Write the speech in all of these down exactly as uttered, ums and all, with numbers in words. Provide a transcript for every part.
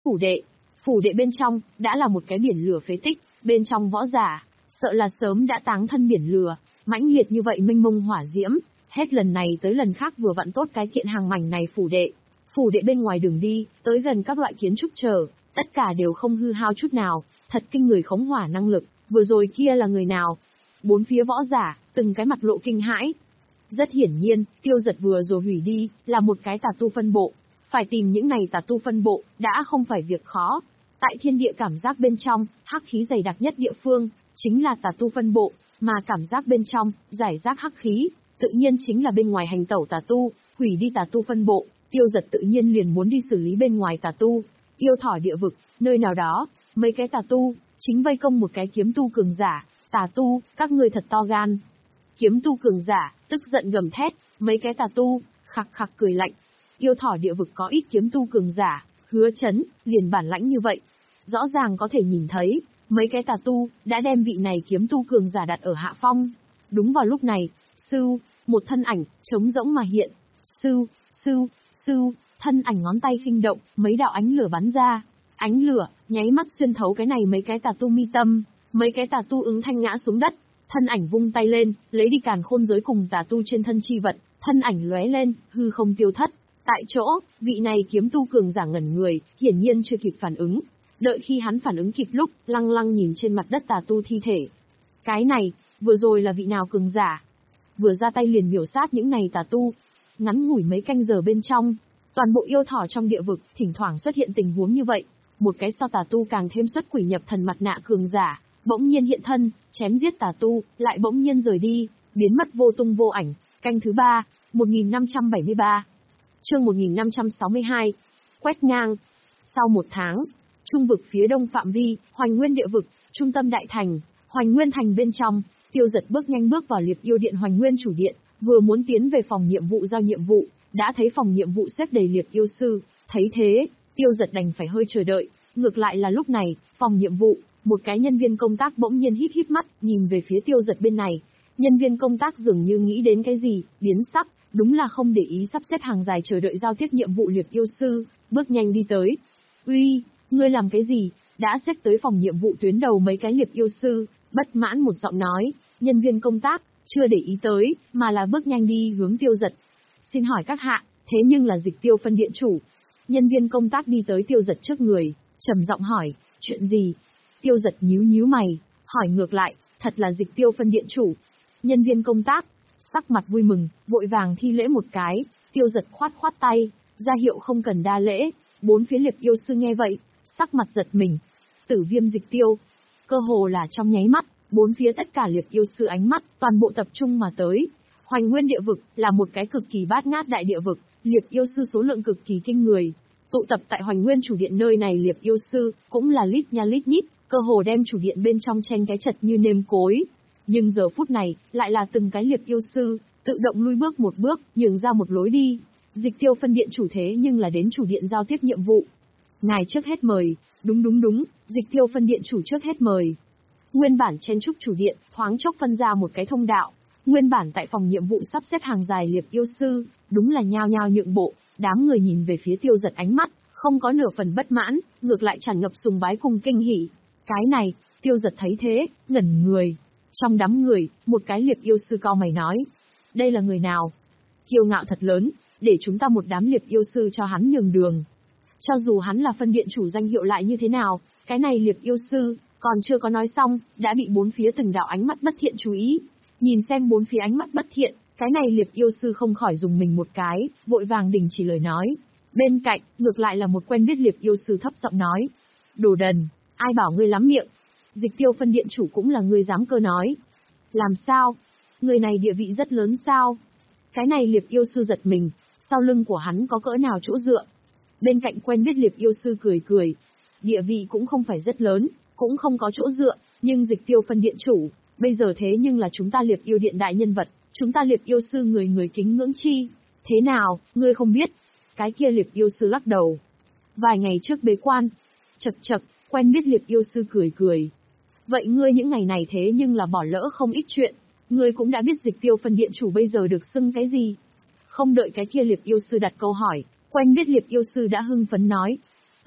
phủ đệ. Phủ đệ bên trong, đã là một cái biển lửa phế tích, bên trong võ giả, sợ là sớm đã táng thân biển lửa, mãnh liệt như vậy mênh mông hỏa diễm, hết lần này tới lần khác vừa vặn tốt cái kiện hàng mảnh này phủ đệ. Phủ đệ bên ngoài đường đi, tới gần các loại kiến trúc chờ, tất cả đều không hư hao chút nào, thật kinh người khống hỏa năng lực, vừa rồi kia là người nào? Bốn phía võ giả, từng cái mặt lộ kinh hãi. Rất hiển nhiên, Tiêu Dật vừa rồi hủy đi, là một cái tà tu phân bộ. Phải tìm những này tà tu phân bộ, đã không phải việc khó. Tại thiên địa cảm giác bên trong, hắc khí dày đặc nhất địa phương, chính là tà tu phân bộ, mà cảm giác bên trong, giải rác hắc khí, tự nhiên chính là bên ngoài hành tẩu tà tu, hủy đi tà tu phân bộ, Tiêu Dật tự nhiên liền muốn đi xử lý bên ngoài tà tu. Yêu thỏ địa vực, nơi nào đó, mấy cái tà tu, chính vây công một cái kiếm tu cường giả, tà tu, các ngươi thật to gan. Kiếm tu cường giả, tức giận gầm thét, mấy cái tà tu, khặc khặc cười lạnh. Yêu thỏ địa vực có ít kiếm tu cường giả, Hứa Chấn, liền bản lãnh như vậy. Rõ ràng có thể nhìn thấy, mấy cái tà tu, đã đem vị này kiếm tu cường giả đặt ở hạ phong. Đúng vào lúc này, sưu, một thân ảnh, trống rỗng mà hiện. Sưu, sưu, sưu, thân ảnh ngón tay khinh động, mấy đạo ánh lửa bắn ra. Ánh lửa, nháy mắt xuyên thấu cái này mấy cái tà tu mi tâm, mấy cái tà tu ứng thanh ngã xuống đất. Thân ảnh vung tay lên, lấy đi càn khôn giới cùng tà tu trên thân chi vật, thân ảnh lóe lên, hư không tiêu thất. Tại chỗ, vị này kiếm tu cường giả ngẩn người, hiển nhiên chưa kịp phản ứng. Đợi khi hắn phản ứng kịp lúc, lăng lăng nhìn trên mặt đất tà tu thi thể. Cái này, vừa rồi là vị nào cường giả? Vừa ra tay liền miểu sát những này tà tu. Ngắn ngủi mấy canh giờ bên trong, toàn bộ yêu thỏ trong địa vực, thỉnh thoảng xuất hiện tình huống như vậy. Một cái so tà tu càng thêm xuất quỷ nhập thần mặt nạ cường giả, bỗng nhiên hiện thân, chém giết tà tu, lại bỗng nhiên rời đi, biến mất vô tung vô ảnh. Canh thứ ba, một nghìn năm trăm bảy mươi ba. Chương một nghìn năm trăm sáu mươi hai. Quét ngang. Sau một tháng, trung vực phía đông phạm vi, Hoành Nguyên địa vực, trung tâm đại thành, Hoành Nguyên thành bên trong, Tiêu Dật bước nhanh bước vào Liệp Yêu điện Hoành Nguyên chủ điện, vừa muốn tiến về phòng nhiệm vụ giao nhiệm vụ, đã thấy phòng nhiệm vụ xếp đầy Liệp Yêu sư, thấy thế, Tiêu Dật đành phải hơi chờ đợi, ngược lại là lúc này, phòng nhiệm vụ, một cái nhân viên công tác bỗng nhiên híp híp mắt, nhìn về phía Tiêu Dật bên này. Nhân viên công tác dường như nghĩ đến cái gì, biến sắc, đúng là không để ý sắp xếp hàng dài chờ đợi giao tiếp nhiệm vụ Liệp Yêu sư, bước nhanh đi tới. Uy, ngươi làm cái gì? Đã xếp tới phòng nhiệm vụ tuyến đầu mấy cái Liệp Yêu sư, bất mãn một giọng nói, nhân viên công tác, chưa để ý tới, mà là bước nhanh đi hướng Tiêu Dật. Xin hỏi các hạ, thế nhưng là Dịch Tiêu phân điện chủ. Nhân viên công tác đi tới Tiêu Dật trước người, trầm giọng hỏi, chuyện gì? Tiêu Dật nhíu nhíu mày, hỏi ngược lại, thật là Dịch Tiêu phân điện chủ. Nhân viên công tác, sắc mặt vui mừng, vội vàng thi lễ một cái, Tiêu Dật khoát khoát tay, ra hiệu không cần đa lễ. Bốn phía Liệp Yêu sư nghe vậy, sắc mặt giật mình. Tử Viêm Dịch Tiêu, cơ hồ là trong nháy mắt, bốn phía tất cả Liệp Yêu sư ánh mắt, toàn bộ tập trung mà tới. Hoành Nguyên địa vực là một cái cực kỳ bát ngát đại địa vực, Liệp Yêu sư số lượng cực kỳ kinh người. Tụ tập tại Hoành Nguyên chủ điện nơi này Liệp Yêu sư cũng là lít nha lít nhít, cơ hồ đem chủ điện bên trong chen cái chật như nêm cối. Nhưng giờ phút này, lại là từng cái Liệp Yêu sư tự động lui bước một bước, nhường ra một lối đi. Dịch Tiêu phân điện chủ thế nhưng là đến chủ điện giao tiếp nhiệm vụ. Ngài trước hết mời. Đúng đúng đúng, Dịch Tiêu phân điện chủ trước hết mời. Nguyên bản chen trúc chủ điện, thoáng chốc phân ra một cái thông đạo. Nguyên bản tại phòng nhiệm vụ sắp xếp hàng dài Liệp Yêu sư, đúng là nhao nhao nhượng bộ, đám người nhìn về phía Tiêu Dật ánh mắt, không có nửa phần bất mãn, ngược lại tràn ngập sùng bái cùng kinh hỉ. Cái này, Tiêu Dật thấy thế, ngẩn người. Trong đám người, một cái Liệp Yêu sư cau mày nói, đây là người nào? Kiêu ngạo thật lớn, để chúng ta một đám Liệp Yêu sư cho hắn nhường đường. Cho dù hắn là phân điện chủ danh hiệu lại như thế nào, cái này Liệp Yêu sư, còn chưa có nói xong, đã bị bốn phía từng đạo ánh mắt bất thiện chú ý. Nhìn xem bốn phía ánh mắt bất thiện, cái này Liệp Yêu sư không khỏi dùng mình một cái, vội vàng đình chỉ lời nói. Bên cạnh, ngược lại là một quen biết Liệp Yêu sư thấp giọng nói, đồ đần, ai bảo ngươi lắm miệng? Dịch Tiêu phân điện chủ cũng là ngươi dám cơ nói. Làm sao? Người này địa vị rất lớn sao? Cái này Liệp Yêu sư giật mình, sau lưng của hắn có cỡ nào chỗ dựa? Bên cạnh quen biết Liệp Yêu sư cười cười. Địa vị cũng không phải rất lớn, cũng không có chỗ dựa, nhưng Dịch Tiêu phân điện chủ, bây giờ thế nhưng là chúng ta Liệp Yêu điện đại nhân vật, chúng ta Liệp Yêu sư người người kính ngưỡng chi. Thế nào, ngươi không biết? Cái kia Liệp Yêu sư lắc đầu. Vài ngày trước bế quan. Chậc chậc, quen biết Liệp Yêu sư cười cười. Vậy ngươi những ngày này thế nhưng là bỏ lỡ không ít chuyện. Ngươi cũng đã biết Dịch Tiêu phân điện chủ bây giờ được xưng cái gì? Không đợi cái kia Liệp Yêu sư đặt câu hỏi, quen biết Liệp Yêu sư đã hưng phấn nói.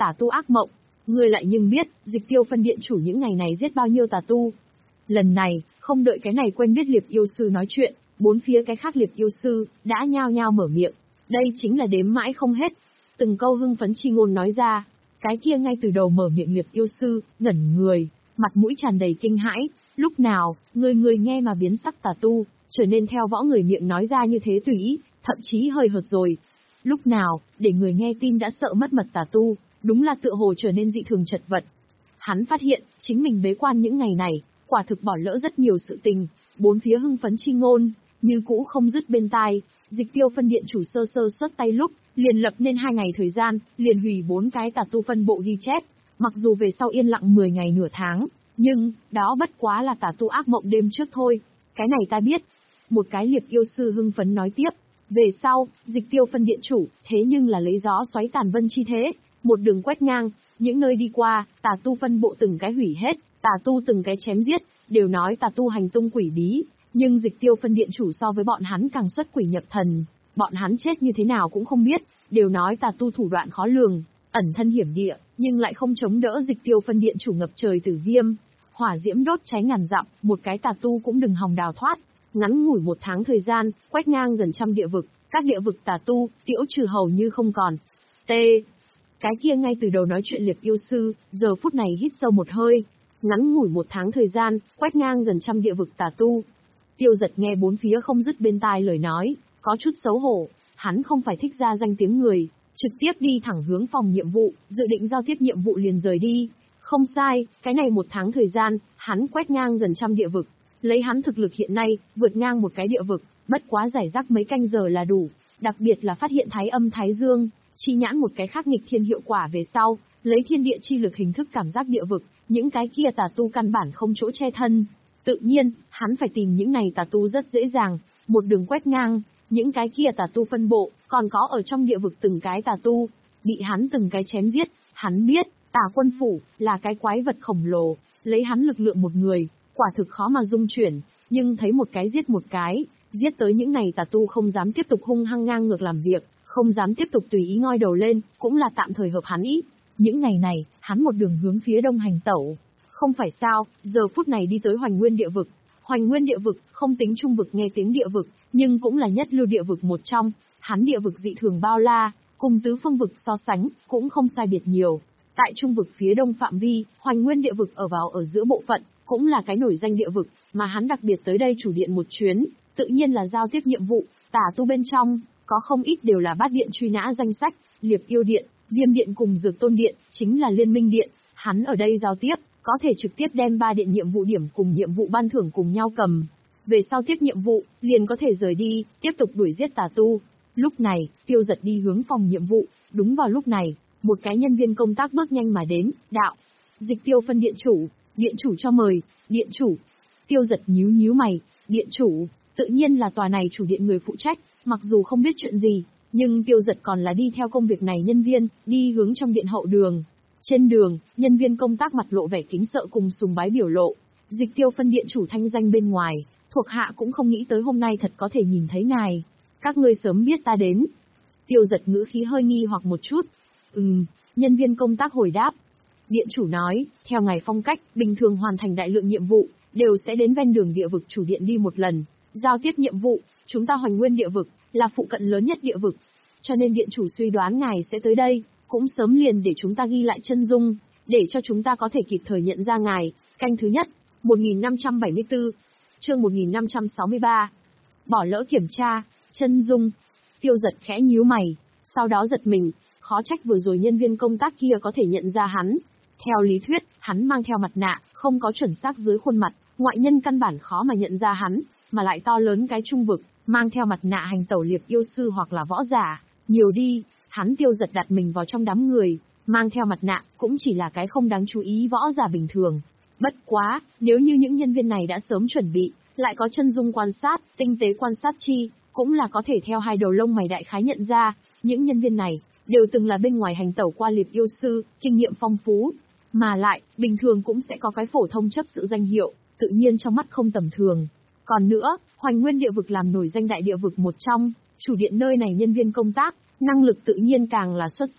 Tà tu ác mộng, ngươi lại nhưng biết, Dịch Tiêu phân điện chủ những ngày này giết bao nhiêu tà tu. Lần này, không đợi cái này quen biết Liệp yêu sư nói chuyện, bốn phía cái khác Liệp yêu sư đã nhao nhao mở miệng, đây chính là đếm mãi không hết. Từng câu hưng phấn chi ngôn nói ra, cái kia ngay từ đầu mở miệng Liệp yêu sư, ngẩn người, mặt mũi tràn đầy kinh hãi, lúc nào, người người nghe mà biến sắc tà tu, trở nên theo võ người miệng nói ra như thế tùy ý, thậm chí hơi hợt rồi. Lúc nào, để người nghe tin đã sợ mất mật tà tu, đúng là tựa hồ trở nên dị thường chật vật. Hắn phát hiện, chính mình bế quan những ngày này, quả thực bỏ lỡ rất nhiều sự tình, bốn phía hưng phấn chi ngôn, như cũ không dứt bên tai. Dịch Tiêu phân điện chủ sơ sơ xuất tay lúc, liền lập nên hai ngày thời gian, liền hủy bốn cái tà tu phân bộ ghi chép. Mặc dù về sau yên lặng mười ngày nửa tháng, nhưng, đó bất quá là tà tu ác mộng đêm trước thôi. Cái này ta biết. Một cái Liệp yêu sư hưng phấn nói tiếp. Về sau, Dịch Tiêu phân điện chủ, thế nhưng là lấy gió xoáy tàn vân chi thế, một đường quét ngang, những nơi đi qua, tà tu phân bộ từng cái hủy hết, tà tu từng cái chém giết, đều nói tà tu hành tung quỷ bí, nhưng Dịch Tiêu phân điện chủ so với bọn hắn càng xuất quỷ nhập thần, bọn hắn chết như thế nào cũng không biết, đều nói tà tu thủ đoạn khó lường, ẩn thân hiểm địa, nhưng lại không chống đỡ Dịch Tiêu phân điện chủ ngập trời tử viêm, hỏa diễm đốt cháy ngàn dặm, một cái tà tu cũng đừng hòng đào thoát. Ngắn ngủi một tháng thời gian, quét ngang gần trăm địa vực, các địa vực tà tu, tiễu trừ hầu như không còn. T. Cái kia ngay từ đầu nói chuyện Liệp yêu sư, giờ phút này hít sâu một hơi. Ngắn ngủi một tháng thời gian, quét ngang gần trăm địa vực tà tu. Tiêu Giật nghe bốn phía không dứt bên tai lời nói, có chút xấu hổ, hắn không phải thích ra danh tiếng người, trực tiếp đi thẳng hướng phòng nhiệm vụ, dự định giao tiếp nhiệm vụ liền rời đi. Không sai, cái này một tháng thời gian, hắn quét ngang gần trăm địa vực. Lấy hắn thực lực hiện nay, vượt ngang một cái địa vực, bất quá giải rác mấy canh giờ là đủ, đặc biệt là phát hiện thái âm thái dương, chi nhãn một cái khác nghịch thiên hiệu quả về sau, lấy thiên địa chi lực hình thức cảm giác địa vực, những cái kia tà tu căn bản không chỗ che thân. Tự nhiên, hắn phải tìm những này tà tu rất dễ dàng, một đường quét ngang, những cái kia tà tu phân bộ, còn có ở trong địa vực từng cái tà tu, bị hắn từng cái chém giết, hắn biết, Tà Quân Phủ là cái quái vật khổng lồ, lấy hắn lực lượng một người, quả thực khó mà dung chuyển, nhưng thấy một cái giết một cái, giết tới những này tà tu không dám tiếp tục hung hăng ngang ngược làm việc, không dám tiếp tục tùy ý ngoi đầu lên, cũng là tạm thời hợp hắn ý. Những ngày này, hắn một đường hướng phía đông hành tẩu. Không phải sao, giờ phút này đi tới Hoành Nguyên địa vực. Hoành Nguyên địa vực, không tính trung vực nghe tiếng địa vực, nhưng cũng là nhất lưu địa vực một trong. Hắn địa vực dị thường bao la, cùng tứ phương vực so sánh, cũng không sai biệt nhiều. Tại trung vực phía đông phạm vi, Hoành Nguyên địa vực ở vào ở giữa bộ phận, cũng là cái nổi danh địa vực, mà hắn đặc biệt tới đây chủ điện một chuyến, tự nhiên là giao tiếp nhiệm vụ. Tả tu bên trong, có không ít đều là bát điện truy nã danh sách, Liệp Yêu Điện, Viêm Điện cùng Dược Tôn Điện, chính là Liên Minh Điện. Hắn ở đây giao tiếp, có thể trực tiếp đem ba điện nhiệm vụ điểm cùng nhiệm vụ ban thưởng cùng nhau cầm. Về sau tiếp nhiệm vụ, liền có thể rời đi, tiếp tục đuổi giết tà tu. Lúc này, Tiêu Giật đi hướng phòng nhiệm vụ, đúng vào lúc này, một cái nhân viên công tác bước nhanh mà đến, đạo. Dịch Tiêu phân điện chủ, điện chủ cho mời, điện chủ. Tiêu Giật nhíu nhíu mày, điện chủ, tự nhiên là tòa này chủ điện người phụ trách, mặc dù không biết chuyện gì, nhưng Tiêu Giật còn là đi theo công việc này nhân viên, đi hướng trong điện hậu đường. Trên đường, nhân viên công tác mặt lộ vẻ kính sợ cùng sùng bái biểu lộ. Dịch Tiêu phân điện chủ thanh danh bên ngoài, thuộc hạ cũng không nghĩ tới hôm nay thật có thể nhìn thấy ngài. Các ngươi sớm biết ta đến. Tiêu Giật ngữ khí hơi nghi hoặc một chút. Ừm, nhân viên công tác hồi đáp. Điện chủ nói, theo ngài phong cách, bình thường hoàn thành đại lượng nhiệm vụ, đều sẽ đến ven đường địa vực chủ điện đi một lần. Giao tiếp nhiệm vụ, chúng ta Hoành Nguyên địa vực, là phụ cận lớn nhất địa vực. Cho nên điện chủ suy đoán ngài sẽ tới đây, cũng sớm liền để chúng ta ghi lại chân dung, để cho chúng ta có thể kịp thời nhận ra ngài. Canh thứ nhất, một nghìn năm trăm bảy mươi tư, chương một nghìn năm trăm sáu mươi ba. Bỏ lỡ kiểm tra, chân dung. Tiêu Giật khẽ nhíu mày, sau đó giật mình, khó trách vừa rồi nhân viên công tác kia có thể nhận ra hắn. Theo lý thuyết, hắn mang theo mặt nạ, không có chuẩn xác dưới khuôn mặt, ngoại nhân căn bản khó mà nhận ra hắn, mà lại to lớn cái trung vực, mang theo mặt nạ hành tẩu Liệp yêu sư hoặc là võ giả, nhiều đi. Hắn Tiêu Giật đặt mình vào trong đám người, mang theo mặt nạ, cũng chỉ là cái không đáng chú ý võ giả bình thường. Bất quá, nếu như những nhân viên này đã sớm chuẩn bị, lại có chân dung quan sát, tinh tế quan sát chi, cũng là có thể theo hai đầu lông mày đại khái nhận ra, những nhân viên này, đều từng là bên ngoài hành tẩu qua Liệp yêu sư, kinh nghiệm phong phú. Mà lại, bình thường cũng sẽ có cái phổ thông chấp sự danh hiệu, tự nhiên trong mắt không tầm thường. Còn nữa, Hoành Nguyên địa vực làm nổi danh đại địa vực một trong, chủ điện nơi này nhân viên công tác, năng lực tự nhiên càng là xuất sắc,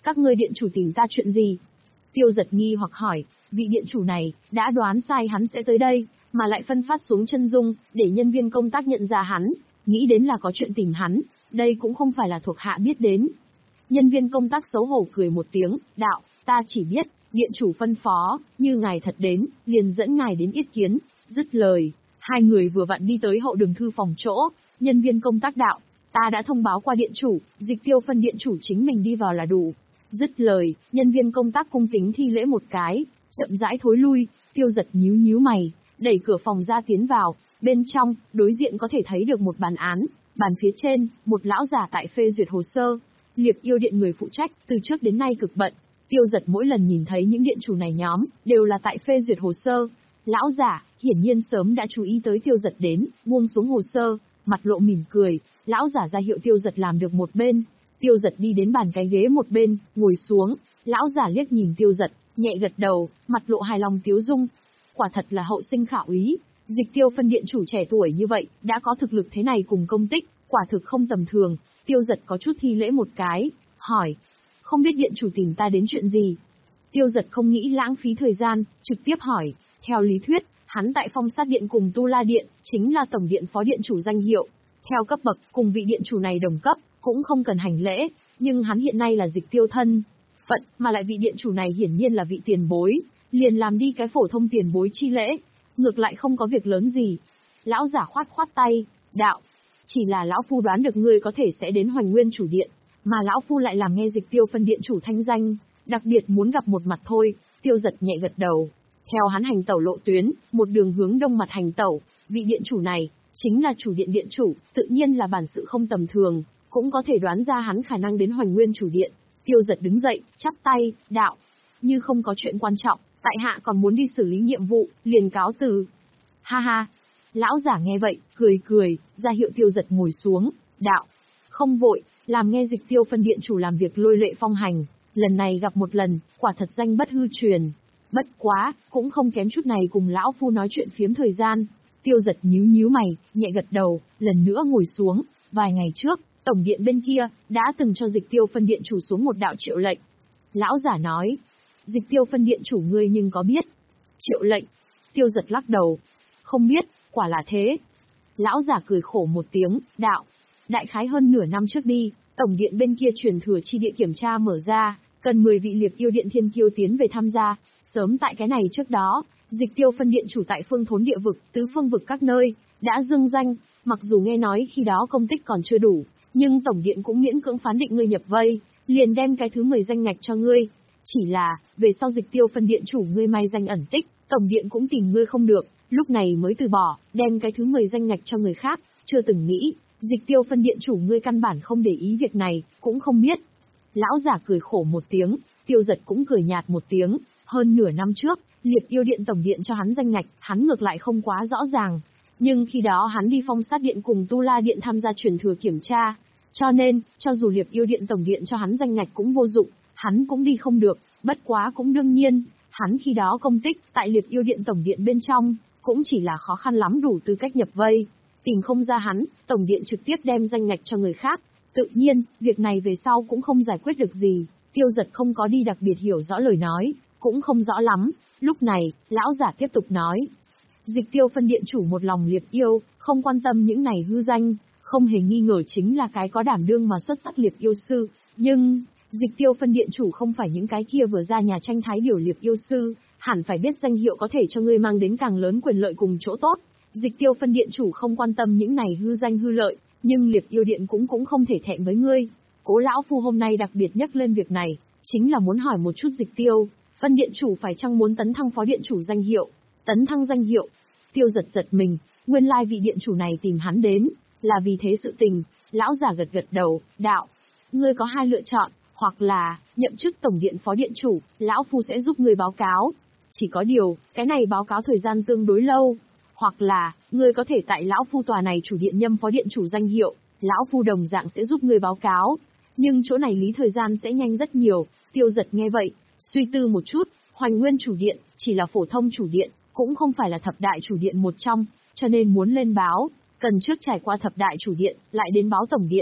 Các ngươi điện chủ tìm ta chuyện gì? Tiêu Giật nghi hoặc hỏi, vị điện chủ này, đã đoán sai hắn sẽ tới đây, mà lại phân phát xuống chân dung, để nhân viên công tác nhận ra hắn, nghĩ đến là có chuyện tìm hắn, đây cũng không phải là thuộc hạ biết đến. Nhân viên công tác xấu hổ cười một tiếng, đạo, ta chỉ biết, điện chủ phân phó, như ngài thật đến, liền dẫn ngài đến yết kiến, dứt lời. Hai người vừa vặn đi tới hậu đường thư phòng chỗ, nhân viên công tác đạo, ta đã thông báo qua điện chủ, Dịch Tiêu phân điện chủ chính mình đi vào là đủ. Dứt lời, nhân viên công tác cung kính thi lễ một cái, chậm rãi thối lui. Tiêu Giật nhíu nhíu mày, đẩy cửa phòng ra tiến vào, bên trong, đối diện có thể thấy được một bàn án, bàn phía trên, một lão giả tại phê duyệt hồ sơ. Liệp Yêu Điện người phụ trách, từ trước đến nay cực bận. Tiêu Giật mỗi lần nhìn thấy những điện chủ này nhóm, đều là tại phê duyệt hồ sơ. Lão giả, hiển nhiên sớm đã chú ý tới Tiêu Giật đến, buông xuống hồ sơ, mặt lộ mỉm cười, lão giả ra hiệu Tiêu Giật làm được một bên. Tiêu Giật đi đến bàn cái ghế một bên, ngồi xuống, lão giả liếc nhìn Tiêu Giật, nhẹ gật đầu, mặt lộ hài lòng tiếu dung. Quả thật là hậu sinh khả úy, Dịch Tiêu phân điện chủ trẻ tuổi như vậy, đã có thực lực thế này cùng công tích, quả thực không tầm thường. Tiêu Giật có chút thi lễ một cái, hỏi, không biết điện chủ tìm ta đến chuyện gì? Tiêu Giật không nghĩ lãng phí thời gian, trực tiếp hỏi, theo lý thuyết, hắn tại Phong Sát Điện cùng Tu La Điện, chính là tổng điện phó điện chủ danh hiệu. Theo cấp bậc, cùng vị điện chủ này đồng cấp, cũng không cần hành lễ, nhưng hắn hiện nay là Dịch Tiêu thân phận, mà lại vị điện chủ này hiển nhiên là vị tiền bối, liền làm đi cái phổ thông tiền bối chi lễ, ngược lại không có việc lớn gì. Lão giả khoát khoát tay, đạo, chỉ là lão phu đoán được ngươi có thể sẽ đến Hoành Nguyên chủ điện, mà lão phu lại làm nghe Dịch Tiêu phân điện chủ thanh danh, đặc biệt muốn gặp một mặt thôi. Tiêu Giật nhẹ gật đầu. Theo hắn hành tẩu lộ tuyến, một đường hướng đông mặt hành tẩu, vị điện chủ này, chính là chủ điện điện chủ, tự nhiên là bản sự không tầm thường, cũng có thể đoán ra hắn khả năng đến Hoành Nguyên chủ điện. Tiêu Giật đứng dậy, chắp tay, đạo, như không có chuyện quan trọng, tại hạ còn muốn đi xử lý nhiệm vụ, liền cáo từ. Ha ha, lão giả nghe vậy, cười cười, ra hiệu Tiêu Giật ngồi xuống, đạo, không vội, làm nghe Dịch Tiêu phân điện chủ làm việc lôi lệ phong hành, lần này gặp một lần, quả thật danh bất hư truyền. Bất quá, cũng không kém chút này cùng lão phu nói chuyện phiếm thời gian. Tiêu Giật nhíu nhíu mày, nhẹ gật đầu, lần nữa ngồi xuống. Vài ngày trước, tổng điện bên kia, đã từng cho Dịch Tiêu phân điện chủ xuống một đạo triệu lệnh. Lão giả nói, Dịch Tiêu phân điện chủ ngươi nhưng có biết? Triệu lệnh. Tiêu Giật lắc đầu. Không biết, quả là thế. Lão giả cười khổ một tiếng, đạo. Đại khái hơn nửa năm trước đi, tổng điện bên kia truyền thừa chi địa kiểm tra mở ra, cần mười vị Liệp Yêu Điện thiên kiêu tiến về tham gia. Sớm tại cái này trước đó, Dịch Tiêu phân điện chủ tại phương thốn địa vực, tứ phương vực các nơi, đã dưng danh, mặc dù nghe nói khi đó công tích còn chưa đủ, nhưng tổng điện cũng miễn cưỡng phán định ngươi nhập vây, liền đem cái thứ mười danh ngạch cho ngươi. Chỉ là, về sau Dịch Tiêu phân điện chủ ngươi may danh ẩn tích, tổng điện cũng tìm ngươi không được, lúc này mới từ bỏ, đem cái thứ mười danh ngạch cho người khác, chưa từng nghĩ, Dịch Tiêu phân điện chủ ngươi căn bản không để ý việc này, cũng không biết. Lão giả cười khổ một tiếng, Tiêu Giật cũng cười nhạt một tiếng. Hơn nửa năm trước, Liệp Yêu Điện tổng điện cho hắn danh ngạch, hắn ngược lại không quá rõ ràng. Nhưng khi đó hắn đi Phong Sát Điện cùng Tu La Điện tham gia truyền thừa kiểm tra. Cho nên, cho dù Liệp Yêu Điện tổng điện cho hắn danh ngạch cũng vô dụng, hắn cũng đi không được, bất quá cũng đương nhiên, hắn khi đó công tích tại Liệp Yêu Điện tổng điện bên trong, cũng chỉ là khó khăn lắm đủ tư cách nhập vây. Tìm không ra hắn, tổng điện trực tiếp đem danh ngạch cho người khác. Tự nhiên, việc này về sau cũng không giải quyết được gì. Tiêu Giật không có đi đặc biệt hiểu rõ lời nói, cũng không rõ lắm. Lúc này, lão giả tiếp tục nói. Dịch Tiêu phân điện chủ một lòng liệp yêu, không quan tâm những này hư danh, không hề nghi ngờ chính là cái có đảm đương mà xuất sắc liệp yêu sư. Nhưng, Dịch Tiêu phân điện chủ không phải những cái kia vừa ra nhà tranh thái điều liệp yêu sư, hẳn phải biết danh hiệu có thể cho ngươi mang đến càng lớn quyền lợi cùng chỗ tốt. Dịch Tiêu phân điện chủ không quan tâm những này hư danh hư lợi, nhưng Liệp Yêu Điện cũng cũng không thể thẹn với ngươi. Cố lão phu hôm nay đặc biệt nhắc lên việc này, chính là muốn hỏi một chút Dịch Tiêu phân điện chủ phải chăng muốn tấn thăng phó điện chủ danh hiệu. Tấn thăng danh hiệu. Tiêu giật giật mình, nguyên lai vị điện chủ này tìm hắn đến, là vì thế sự tình. Lão giả gật gật đầu, đạo, ngươi có hai lựa chọn, hoặc là nhậm chức tổng điện phó điện chủ, lão phu sẽ giúp ngươi báo cáo. Chỉ có điều, cái này báo cáo thời gian tương đối lâu. Hoặc là, ngươi có thể tại lão phu tòa này chủ điện nhâm phó điện chủ danh hiệu, lão phu đồng dạng sẽ giúp ngươi báo cáo. Nhưng chỗ này lý thời gian sẽ nhanh rất nhiều. Tiêu giật nghe vậy, suy tư một chút, Hoành Nguyên chủ điện, chỉ là phổ thông chủ điện, cũng không phải là thập đại chủ điện một trong, cho nên muốn lên báo, cần trước trải qua thập đại chủ điện, lại đến báo tổng điện.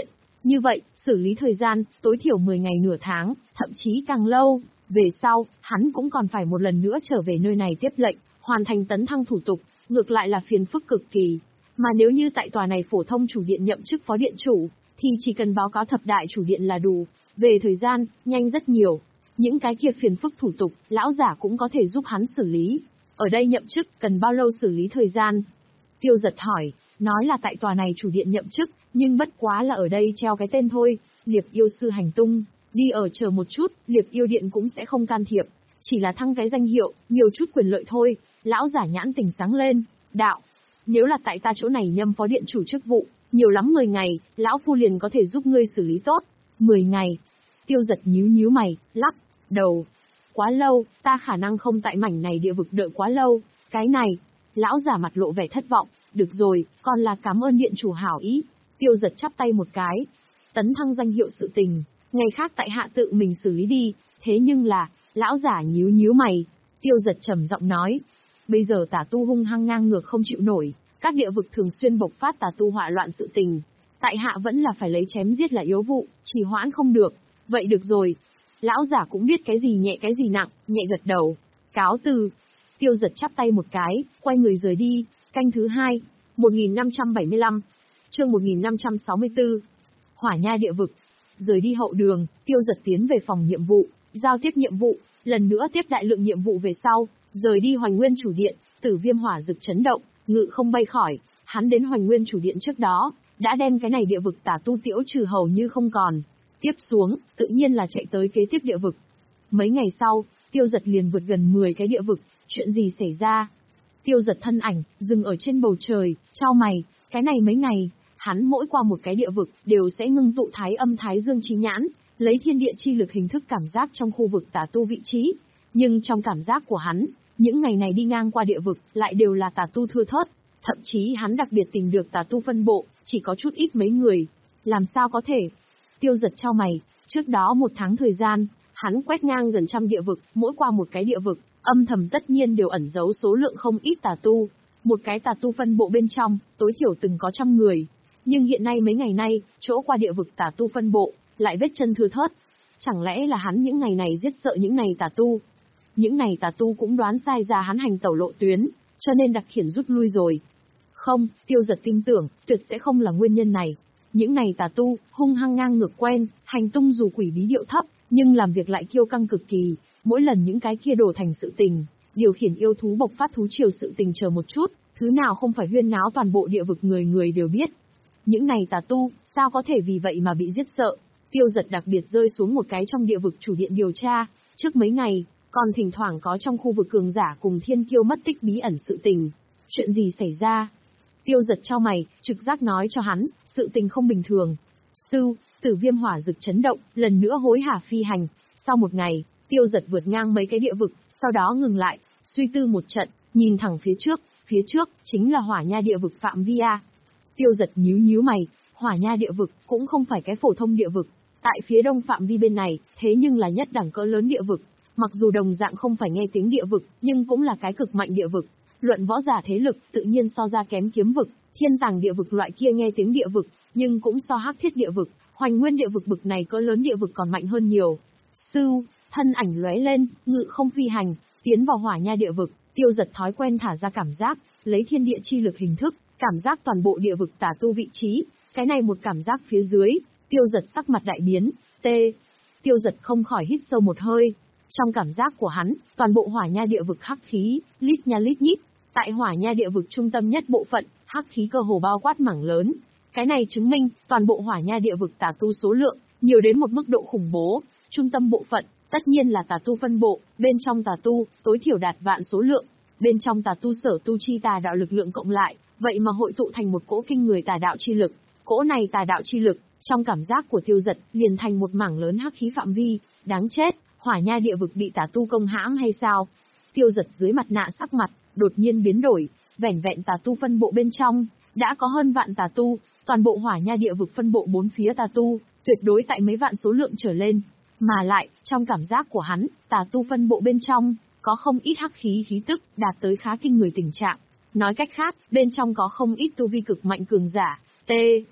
Như vậy, xử lý thời gian, tối thiểu mười ngày nửa tháng, thậm chí càng lâu. Về sau, hắn cũng còn phải một lần nữa trở về nơi này tiếp lệnh, hoàn thành tấn thăng thủ tục, ngược lại là phiền phức cực kỳ. Mà nếu như tại tòa này phổ thông chủ điện nhậm chức phó điện chủ, thì chỉ cần báo cáo thập đại chủ điện là đủ. Về thời gian, nhanh rất nhiều. Những cái kia phiền phức thủ tục, lão giả cũng có thể giúp hắn xử lý. Ở đây nhậm chức, cần bao lâu xử lý thời gian? Tiêu Giật hỏi, nói là tại tòa này chủ điện nhậm chức, nhưng bất quá là ở đây treo cái tên thôi, Liệp yêu sư hành tung, đi ở chờ một chút, Liệp yêu điện cũng sẽ không can thiệp, chỉ là thăng cái danh hiệu, nhiều chút quyền lợi thôi. Lão giả nhãn tình sáng lên, đạo, nếu là tại ta chỗ này nhâm phó điện chủ chức vụ, nhiều lắm mười ngày, lão phu liền có thể giúp ngươi xử lý tốt. mười ngày. Tiêu Giật nhíu nhíu mày, lắc đầu. Quá lâu, ta khả năng không tại mảnh này địa vực đợi quá lâu. Cái này, lão giả mặt lộ vẻ thất vọng. Được rồi, còn là cảm ơn điện chủ hảo ý. Tiêu Giật chắp tay một cái. Tấn thăng danh hiệu sự tình, ngày khác tại hạ tự mình xử lý đi. Thế nhưng là, lão giả nhíu nhíu mày. Tiêu Giật trầm giọng nói. Bây giờ tà tu hung hăng ngang ngược không chịu nổi. Các địa vực thường xuyên bộc phát tà tu họa loạn sự tình. Tại hạ vẫn là phải lấy chém giết là yếu vụ, trì hoãn không được. Vậy được rồi. Lão giả cũng biết cái gì nhẹ cái gì nặng, nhẹ gật đầu. Cáo từ. Tiêu Giật chắp tay một cái, quay người rời đi. Canh thứ hai, một nghìn năm trăm bảy mươi lăm, chương một nghìn năm trăm sáu mươi tư. Hỏa Nha địa vực. Rời đi hậu đường, Tiêu Giật tiến về phòng nhiệm vụ, giao tiếp nhiệm vụ, lần nữa tiếp đại lượng nhiệm vụ về sau, rời đi Hoành Nguyên chủ điện, Tử Viêm hỏa rực chấn động, ngự không bay khỏi. Hắn đến Hoành Nguyên chủ điện trước đó, đã đem cái này địa vực tà tu tiễu trừ hầu như không còn. Tiếp xuống, tự nhiên là chạy tới kế tiếp địa vực. Mấy ngày sau, Tiêu Giật liền vượt gần mười cái địa vực, chuyện gì xảy ra? Tiêu Giật thân ảnh, dừng ở trên bầu trời, chau mày, cái này mấy ngày, hắn mỗi qua một cái địa vực, đều sẽ ngưng tụ thái âm thái dương chi nhãn, lấy thiên địa chi lực hình thức cảm giác trong khu vực tà tu vị trí. Nhưng trong cảm giác của hắn, những ngày này đi ngang qua địa vực, lại đều là tà tu thưa thớt. Thậm chí hắn đặc biệt tìm được tà tu phân bộ, chỉ có chút ít mấy người. Làm sao có thể? Tiêu Giật chau mày, trước đó một tháng thời gian, hắn quét ngang gần trăm địa vực, mỗi qua một cái địa vực, âm thầm tất nhiên đều ẩn giấu số lượng không ít tà tu. Một cái tà tu phân bộ bên trong, tối thiểu từng có trăm người. Nhưng hiện nay mấy ngày nay, chỗ qua địa vực tà tu phân bộ, lại vết chân thưa thớt. Chẳng lẽ là hắn những ngày này giết sợ những này tà tu? Những này tà tu cũng đoán sai ra hắn hành tẩu lộ tuyến, cho nên đặc khiển rút lui rồi. Không, Tiêu Giật tin tưởng, tuyệt sẽ không là nguyên nhân này. Những này tà tu, hung hăng ngang ngược quen, hành tung dù quỷ bí điệu thấp, nhưng làm việc lại kiêu căng cực kỳ. Mỗi lần những cái kia đổ thành sự tình, điều khiển yêu thú bộc phát thú triều sự tình chờ một chút, thứ nào không phải huyên náo toàn bộ địa vực người người đều biết. Những này tà tu, sao có thể vì vậy mà bị giết sợ? Tiêu Giật đặc biệt rơi xuống một cái trong địa vực chủ điện điều tra, trước mấy ngày, còn thỉnh thoảng có trong khu vực cường giả cùng thiên kiêu mất tích bí ẩn sự tình. Chuyện gì xảy ra? Tiêu Giật chau mày, trực giác nói cho hắn, sự tình không bình thường. Sư, Tử Viêm hỏa rực chấn động, lần nữa hối hả phi hành. Sau một ngày, Tiêu Giật vượt ngang mấy cái địa vực, sau đó ngừng lại, suy tư một trận, nhìn thẳng phía trước, phía trước, chính là Hỏa Nha địa vực phạm vi A. Tiêu Giật nhíu nhíu mày, Hỏa Nha địa vực, cũng không phải cái phổ thông địa vực. Tại phía đông phạm vi bên này, thế nhưng là nhất đẳng cỡ lớn địa vực. Mặc dù đồng dạng không phải nghe tiếng địa vực, nhưng cũng là cái cực mạnh địa vực. Luận võ giả thế lực, tự nhiên so ra kém kiếm vực, thiên tàng địa vực loại kia nghe tiếng địa vực, nhưng cũng so hắc thiết địa vực, hoành nguyên địa vực bực này cỡ lớn địa vực còn mạnh hơn nhiều. Sư, thân ảnh lóe lên, ngự không phi hành, tiến vào Hỏa Nha địa vực, Tiêu Giật thói quen thả ra cảm giác, lấy thiên địa chi lực hình thức, cảm giác toàn bộ địa vực tả tu vị trí, cái này một cảm giác phía dưới, Tiêu Giật sắc mặt đại biến, tê. Tiêu Giật không khỏi hít sâu một hơi. Trong cảm giác của hắn, toàn bộ Hỏa Nha địa vực hắc khí, lít nha lít nhít, tại Hỏa Nha địa vực trung tâm nhất bộ phận, hắc khí cơ hồ bao quát mảng lớn. Cái này chứng minh, toàn bộ Hỏa Nha địa vực tà tu số lượng, nhiều đến một mức độ khủng bố. Trung tâm bộ phận, tất nhiên là tà tu phân bộ, bên trong tà tu, tối thiểu đạt vạn số lượng. Bên trong tà tu sở tu chi tà đạo lực lượng cộng lại, vậy mà hội tụ thành một cỗ kinh người tà đạo chi lực. Cỗ này tà đạo chi lực, trong cảm giác của Tiêu Giật, liền thành một mảng lớn hắc khí phạm vi, đáng chết, Hỏa Nha địa vực bị tà tu công hãm hay sao? Tiêu Giật dưới mặt nạ sắc mặt, đột nhiên biến đổi, vẻn vẹn tà tu phân bộ bên trong, đã có hơn vạn tà tu, toàn bộ Hỏa Nha địa vực phân bộ bốn phía tà tu, tuyệt đối tại mấy vạn số lượng trở lên. Mà lại, trong cảm giác của hắn, tà tu phân bộ bên trong, có không ít hắc khí khí tức, đạt tới khá kinh người tình trạng. Nói cách khác, bên trong có không ít tu vi cực mạnh cường giả. T.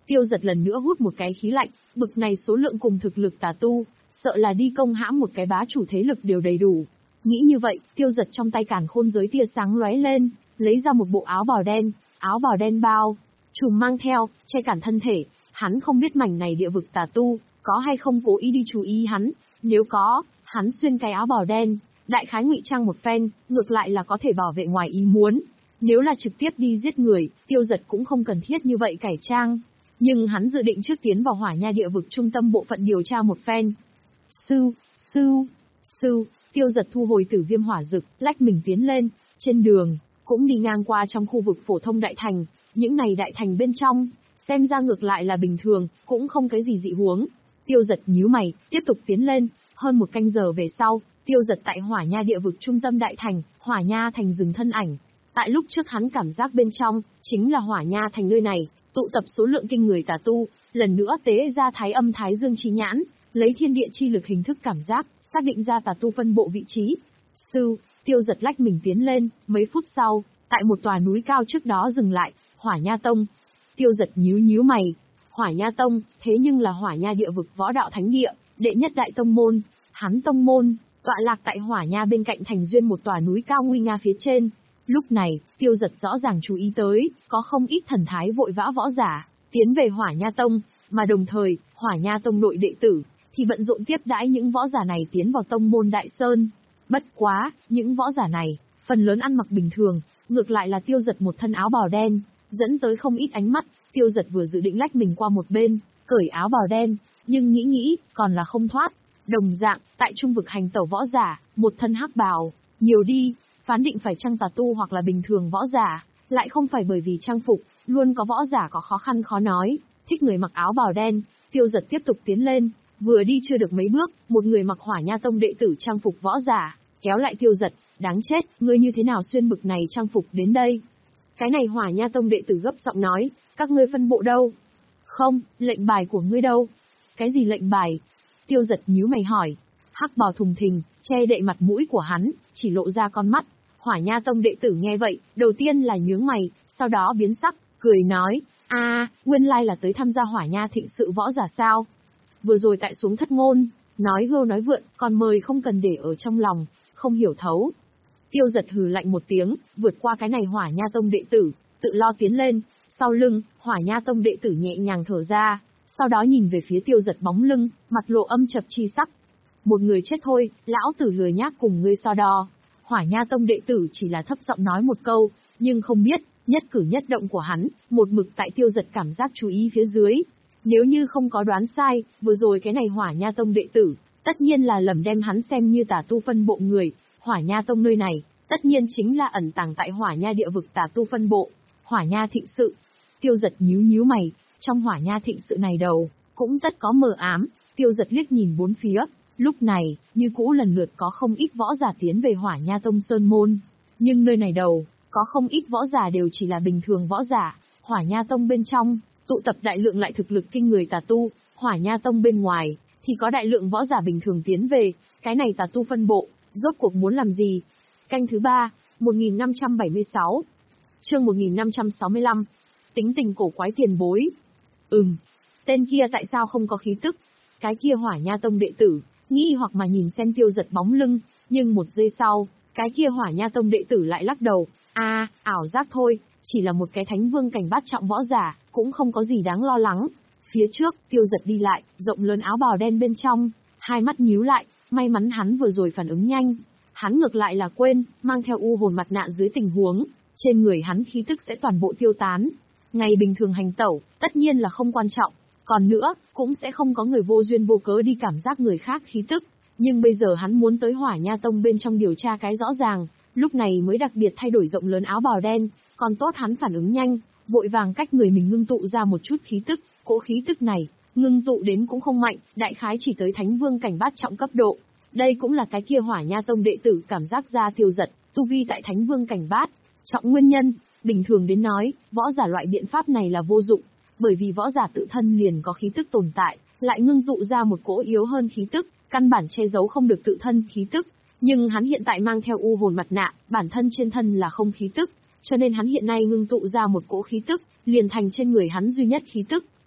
Tiêu Giật lần nữa hút một cái khí lạnh, bực này số lượng cùng thực lực tà tu, sợ là đi công hãm một cái bá chủ thế lực đều đầy đủ. Nghĩ như vậy, Tiêu Giật trong tay càn khôn giới tia sáng lóe lên, lấy ra một bộ áo bào đen, áo bào đen bao trùm mang theo, che cản thân thể. Hắn không biết mảnh này địa vực tà tu có hay không cố ý đi chú ý hắn, nếu có, hắn xuyên cái áo bào đen, đại khái ngụy trang một phen, ngược lại là có thể bảo vệ ngoài ý muốn. Nếu là trực tiếp đi giết người, Tiêu Giật cũng không cần thiết như vậy cải trang. Nhưng hắn dự định trước tiến vào Hỏa Nha địa vực trung tâm bộ phận điều tra một phen. Sư, sư, sư, Tiêu Giật thu hồi tử viêm hỏa dực, lách mình tiến lên, trên đường, cũng đi ngang qua trong khu vực phổ thông đại thành, những này đại thành bên trong, xem ra ngược lại là bình thường, cũng không cái gì dị huống. Tiêu Giật nhíu mày, tiếp tục tiến lên, hơn một canh giờ về sau, Tiêu Giật tại Hỏa Nha địa vực trung tâm đại thành, Hỏa Nha thành dừng thân ảnh. Tại lúc trước hắn cảm giác bên trong, chính là Hỏa Nha thành nơi này, tụ tập số lượng kinh người tà tu, lần nữa tế ra thái âm thái dương chi nhãn, lấy thiên địa chi lực hình thức cảm giác, xác định ra tà tu phân bộ vị trí. Sư, Tiêu Giật lách mình tiến lên, mấy phút sau, tại một tòa núi cao trước đó dừng lại, Hỏa Nha tông. Tiêu Giật nhíu nhíu mày, Hỏa Nha tông, thế nhưng là Hỏa Nha địa vực võ đạo thánh địa, đệ nhất đại tông môn, hắn tông môn, tọa lạc tại Hỏa Nha bên cạnh thành duyên một tòa núi cao nguy nga phía trên. Lúc này, Tiêu Giật rõ ràng chú ý tới, có không ít thần thái vội vã võ giả, tiến về Hỏa Nha tông, mà đồng thời, Hỏa Nha tông nội đệ tử, thì bận rộn tiếp đãi những võ giả này tiến vào tông môn Đại Sơn. Bất quá, những võ giả này, phần lớn ăn mặc bình thường, ngược lại là Tiêu Giật một thân áo bào đen, dẫn tới không ít ánh mắt. Tiêu Giật vừa dự định lách mình qua một bên, cởi áo bào đen, nhưng nghĩ nghĩ, còn là không thoát. Đồng dạng, tại trung vực hành tẩu võ giả, một thân hắc bào, nhiều đi, phán định phải chăng tà tu hoặc là bình thường võ giả, lại không phải bởi vì trang phục, luôn có võ giả có khó khăn khó nói, thích người mặc áo bào đen. Tiêu Giật tiếp tục tiến lên, vừa đi chưa được mấy bước, một người mặc Hỏa Nha tông đệ tử trang phục võ giả, kéo lại Tiêu Giật, đáng chết, ngươi như thế nào xuyên bực này trang phục đến đây? Cái này Hỏa Nha tông đệ tử gấp giọng nói, các ngươi phân bộ đâu? Không, lệnh bài của ngươi đâu? Cái gì lệnh bài? Tiêu Giật nhíu mày hỏi. Hắc bào thùng thình, che đậy mặt mũi của hắn, chỉ lộ ra con mắt. Hỏa Nha tông đệ tử nghe vậy, đầu tiên là nhướng mày, sau đó biến sắc, cười nói, a, nguyên lai là tới tham gia Hỏa Nha thịnh sự võ giả sao? Vừa rồi tại xuống thất ngôn, nói hưu nói vượn, còn mời không cần để ở trong lòng, không hiểu thấu. Tiêu Giật hừ lạnh một tiếng, vượt qua cái này Hỏa Nha tông đệ tử, tự lo tiến lên, sau lưng, Hỏa Nha tông đệ tử nhẹ nhàng thở ra, sau đó nhìn về phía Tiêu Giật bóng lưng, mặt lộ âm chập chi sắc. Một người chết thôi, lão tử lười nhác cùng ngươi so đo. Hỏa Nha tông đệ tử chỉ là thấp giọng nói một câu, nhưng không biết, nhất cử nhất động của hắn, một mực tại Tiêu Giật cảm giác chú ý phía dưới. Nếu như không có đoán sai, vừa rồi cái này Hỏa Nha tông đệ tử, tất nhiên là lầm đem hắn xem như tà tu phân bộ người. Hỏa Nha tông nơi này, tất nhiên chính là ẩn tàng tại Hỏa Nha địa vực tà tu phân bộ, Hỏa Nha thịnh sự. Tiêu Giật nhíu nhíu mày, trong Hỏa Nha thịnh sự này đầu, cũng tất có mờ ám. Tiêu Giật liếc nhìn bốn phía, lúc này, như cũ lần lượt có không ít võ giả tiến về Hỏa Nha tông sơn môn, nhưng nơi này đầu, có không ít võ giả đều chỉ là bình thường võ giả. Hỏa Nha tông bên trong, tụ tập đại lượng lại thực lực kinh người tà tu, Hỏa Nha tông bên ngoài, thì có đại lượng võ giả bình thường tiến về, cái này tà tu phân bộ, rốt cuộc muốn làm gì? Canh thứ ba, một nghìn năm trăm bảy mươi sáu, chương một nghìn năm trăm sáu mươi lăm, tính tình cổ quái tiền bối. Ừm, tên kia tại sao không có khí tức? Cái kia Hỏa Nha tông đệ tử, nghi hoặc mà nhìn xem Tiêu Giật bóng lưng, nhưng một giây sau, cái kia Hỏa Nha tông đệ tử lại lắc đầu, a, ảo giác thôi, chỉ là một cái thánh vương cảnh bát trọng võ giả, cũng không có gì đáng lo lắng. Phía trước, Tiêu Giật đi lại, rộng lớn áo bào đen bên trong, hai mắt nhíu lại, may mắn hắn vừa rồi phản ứng nhanh. Hắn ngược lại là quên, mang theo u hồn mặt nạ dưới tình huống, trên người hắn khí tức sẽ toàn bộ tiêu tán. Ngày bình thường hành tẩu, tất nhiên là không quan trọng. Còn nữa, cũng sẽ không có người vô duyên vô cớ đi cảm giác người khác khí tức. Nhưng bây giờ hắn muốn tới Hỏa Nha tông bên trong điều tra cái rõ ràng, lúc này mới đặc biệt thay đổi rộng lớn áo bào đen, còn tốt hắn phản ứng nhanh, vội vàng cách người mình ngưng tụ ra một chút khí tức, cỗ khí tức này, ngưng tụ đến cũng không mạnh, đại khái chỉ tới thánh vương cảnh bát trọng cấp độ. Đây cũng là cái kia Hỏa Nha tông đệ tử cảm giác ra Tiêu Giật, tu vi tại thánh vương cảnh bát trọng nguyên nhân. Bình thường đến nói, võ giả loại biện pháp này là vô dụng, bởi vì võ giả tự thân liền có khí tức tồn tại, lại ngưng tụ ra một cỗ yếu hơn khí tức, căn bản che giấu không được tự thân khí tức. Nhưng hắn hiện tại mang theo u hồn mặt nạ, bản thân trên thân là không khí tức, cho nên hắn hiện nay ngưng tụ ra một cỗ khí tức, liền thành trên người hắn duy nhất khí tức.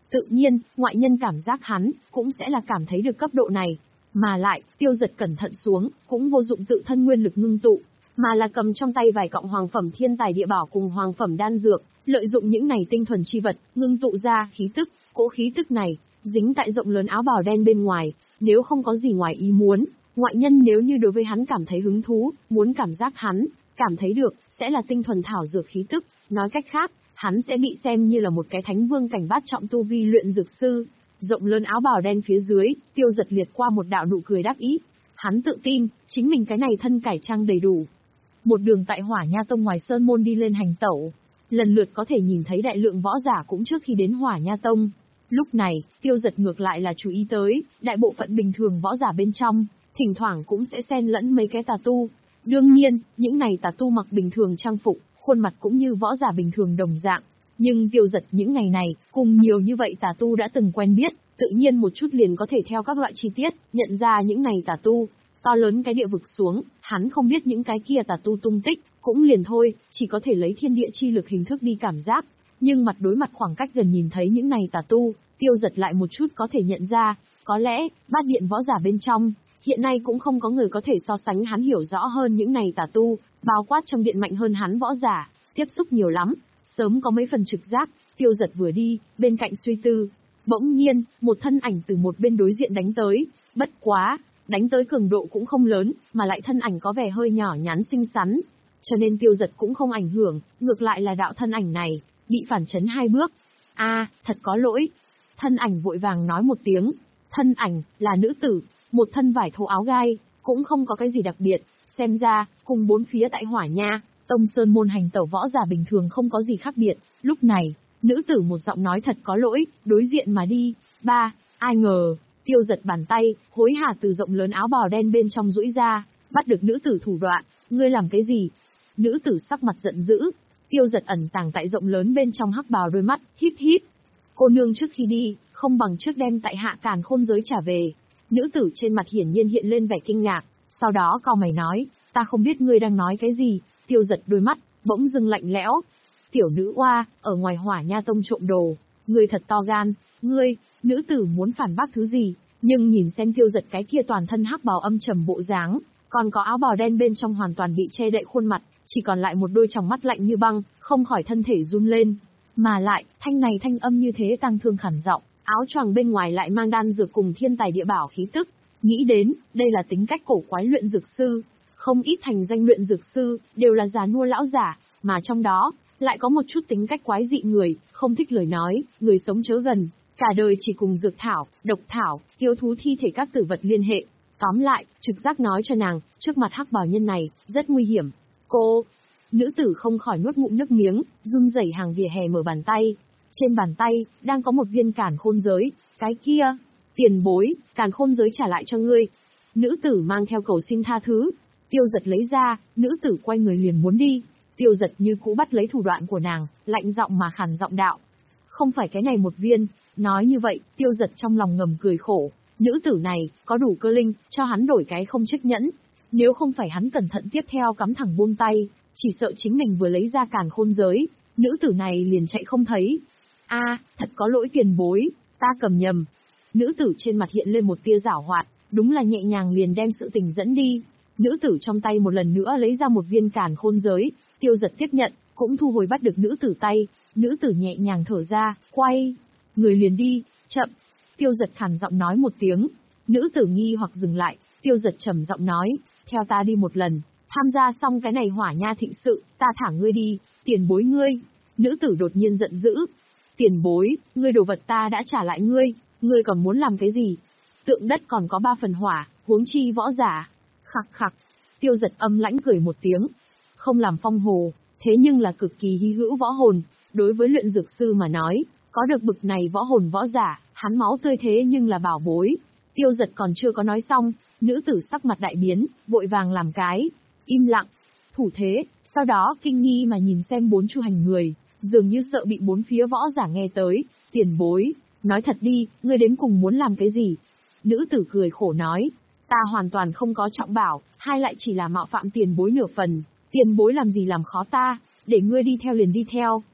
Tự nhiên, ngoại nhân cảm giác hắn, cũng sẽ là cảm thấy được cấp độ này. Mà lại, Tiêu Giật cẩn thận xuống, cũng vô dụng tự thân nguyên lực ngưng tụ, mà là cầm trong tay vài cọng hoàng phẩm thiên tài địa bảo cùng hoàng phẩm đan dược, lợi dụng những này tinh thuần chi vật, ngưng tụ ra khí tức, cỗ khí tức này, dính tại rộng lớn áo bào đen bên ngoài, nếu không có gì ngoài ý muốn, ngoại nhân nếu như đối với hắn cảm thấy hứng thú, muốn cảm giác hắn, cảm thấy được, sẽ là tinh thuần thảo dược khí tức, nói cách khác, hắn sẽ bị xem như là một cái thánh vương cảnh bát trọng tu vi luyện dược sư. Rộng lớn áo bào đen phía dưới, Tiêu Giật liệt qua một đạo nụ cười đắc ý. Hắn tự tin, chính mình cái này thân cải trang đầy đủ. Một đường tại Hỏa Nha Tông ngoài sơn môn đi lên hành tẩu, lần lượt có thể nhìn thấy đại lượng võ giả cũng trước khi đến Hỏa Nha Tông. Lúc này, Tiêu Giật ngược lại là chú ý tới, đại bộ phận bình thường võ giả bên trong, thỉnh thoảng cũng sẽ xen lẫn mấy cái tà tu. Đương nhiên, những này tà tu mặc bình thường trang phục, khuôn mặt cũng như võ giả bình thường đồng dạng. Nhưng Tiêu Giật những ngày này, cùng nhiều như vậy tà tu đã từng quen biết, tự nhiên một chút liền có thể theo các loại chi tiết, nhận ra những này tà tu. To lớn cái địa vực xuống, hắn không biết những cái kia tà tu tung tích, cũng liền thôi, chỉ có thể lấy thiên địa chi lực hình thức đi cảm giác. Nhưng mặt đối mặt khoảng cách gần nhìn thấy những này tà tu, Tiêu Giật lại một chút có thể nhận ra, có lẽ, bát điện võ giả bên trong, hiện nay cũng không có người có thể so sánh hắn hiểu rõ hơn những này tà tu, bao quát trong điện mạnh hơn hắn võ giả, tiếp xúc nhiều lắm, sớm có mấy phần trực giác. Tiêu Giật vừa đi, bên cạnh suy tư, bỗng nhiên, một thân ảnh từ một bên đối diện đánh tới, bất quá, đánh tới cường độ cũng không lớn, mà lại thân ảnh có vẻ hơi nhỏ nhắn xinh xắn, cho nên Tiêu Giật cũng không ảnh hưởng, ngược lại là đạo thân ảnh này, bị phản chấn hai bước. A, thật có lỗi. Thân ảnh vội vàng nói một tiếng, thân ảnh, là nữ tử, một thân vải thô áo gai, cũng không có cái gì đặc biệt, xem ra, cùng bốn phía tại Hỏa Nha Tông sơn môn hành tẩu võ giả bình thường không có gì khác biệt. Lúc này, nữ tử một giọng nói thật có lỗi, đối diện mà đi. Ba, ai ngờ, Tiêu Giật bàn tay, hối hả từ rộng lớn áo bào đen bên trong duỗi ra, bắt được nữ tử thủ đoạn, ngươi làm cái gì? Nữ tử sắc mặt giận dữ, Tiêu Giật ẩn tàng tại rộng lớn bên trong hắc bào đôi mắt, híp híp. Cô nương trước khi đi, không bằng trước đem tại hạ càn khôn giới trả về. Nữ tử trên mặt hiển nhiên hiện lên vẻ kinh ngạc, sau đó cau mày nói, ta không biết ngươi đang nói cái gì. Tiêu Giật đôi mắt, bỗng dưng lạnh lẽo. Tiểu nữ oa, ở ngoài Hỏa Nha Tông trộm đồ, ngươi thật to gan, ngươi, nữ tử muốn phản bác thứ gì, nhưng nhìn xem Tiêu Giật cái kia toàn thân hắc bào âm trầm bộ dáng, còn có áo bào đen bên trong hoàn toàn bị che đậy khuôn mặt, chỉ còn lại một đôi tròng mắt lạnh như băng, không khỏi thân thể run lên. Mà lại, thanh này thanh âm như thế tăng thương khản giọng, áo choàng bên ngoài lại mang đan dược cùng thiên tài địa bảo khí tức, nghĩ đến, đây là tính cách cổ quái luyện dược sư. Không ít thành danh luyện dược sư, đều là già nua lão giả, mà trong đó, lại có một chút tính cách quái dị người, không thích lời nói, người sống chớ gần, cả đời chỉ cùng dược thảo, độc thảo, yêu thú thi thể các tử vật liên hệ. Tóm lại, trực giác nói cho nàng, trước mặt hắc bào nhân này, rất nguy hiểm. Cô, nữ tử không khỏi nuốt ngụm nước miếng, run rẩy hàng vỉa hè mở bàn tay. Trên bàn tay, đang có một viên càn khôn giới, cái kia, tiền bối, càn khôn giới trả lại cho ngươi. Nữ tử mang theo cầu xin tha thứ. Tiêu Giật lấy ra, nữ tử quay người liền muốn đi. Tiêu Giật như cũ bắt lấy thủ đoạn của nàng, lạnh giọng mà khàn giọng đạo. Không phải cái này một viên, nói như vậy, Tiêu Giật trong lòng ngầm cười khổ. Nữ tử này, có đủ cơ linh, cho hắn đổi cái không chiếc nhẫn. Nếu không phải hắn cẩn thận tiếp theo cắm thẳng buông tay, chỉ sợ chính mình vừa lấy ra càn khôn giới, nữ tử này liền chạy không thấy. A, thật có lỗi tiền bối, ta cầm nhầm. Nữ tử trên mặt hiện lên một tia giảo hoạt, đúng là nhẹ nhàng liền đem sự tình dẫn đi. Nữ tử trong tay một lần nữa lấy ra một viên càn khôn giới, Tiêu Giật tiếp nhận, cũng thu hồi bắt được nữ tử tay. Nữ tử nhẹ nhàng thở ra, quay, người liền đi, chậm. Tiêu Giật khàn giọng nói một tiếng, nữ tử nghi hoặc dừng lại. Tiêu Giật trầm giọng nói, theo ta đi một lần, tham gia xong cái này Hỏa Nha thịnh sự, ta thả ngươi đi, tiền bối ngươi. Nữ tử đột nhiên giận dữ, tiền bối, ngươi đồ vật ta đã trả lại ngươi, ngươi còn muốn làm cái gì? Tượng đất còn có ba phần hỏa, huống chi võ giả. Khặc khặc, Tiêu Giật âm lãnh cười một tiếng, không làm phong hồ, thế nhưng là cực kỳ hy hữu võ hồn, đối với luyện dược sư mà nói, có được bực này võ hồn võ giả, hắn máu tươi thế nhưng là bảo bối. Tiêu Giật còn chưa có nói xong, nữ tử sắc mặt đại biến, vội vàng làm cái im lặng, thủ thế, sau đó kinh nghi mà nhìn xem bốn chu hành người, dường như sợ bị bốn phía võ giả nghe tới. Tiền bối, nói thật đi, ngươi đến cùng muốn làm cái gì? Nữ tử cười khổ nói, ta hoàn toàn không có trọng bảo, hai lại chỉ là mạo phạm tiền bối nửa phần, tiền bối làm gì làm khó ta, để ngươi đi theo liền đi theo.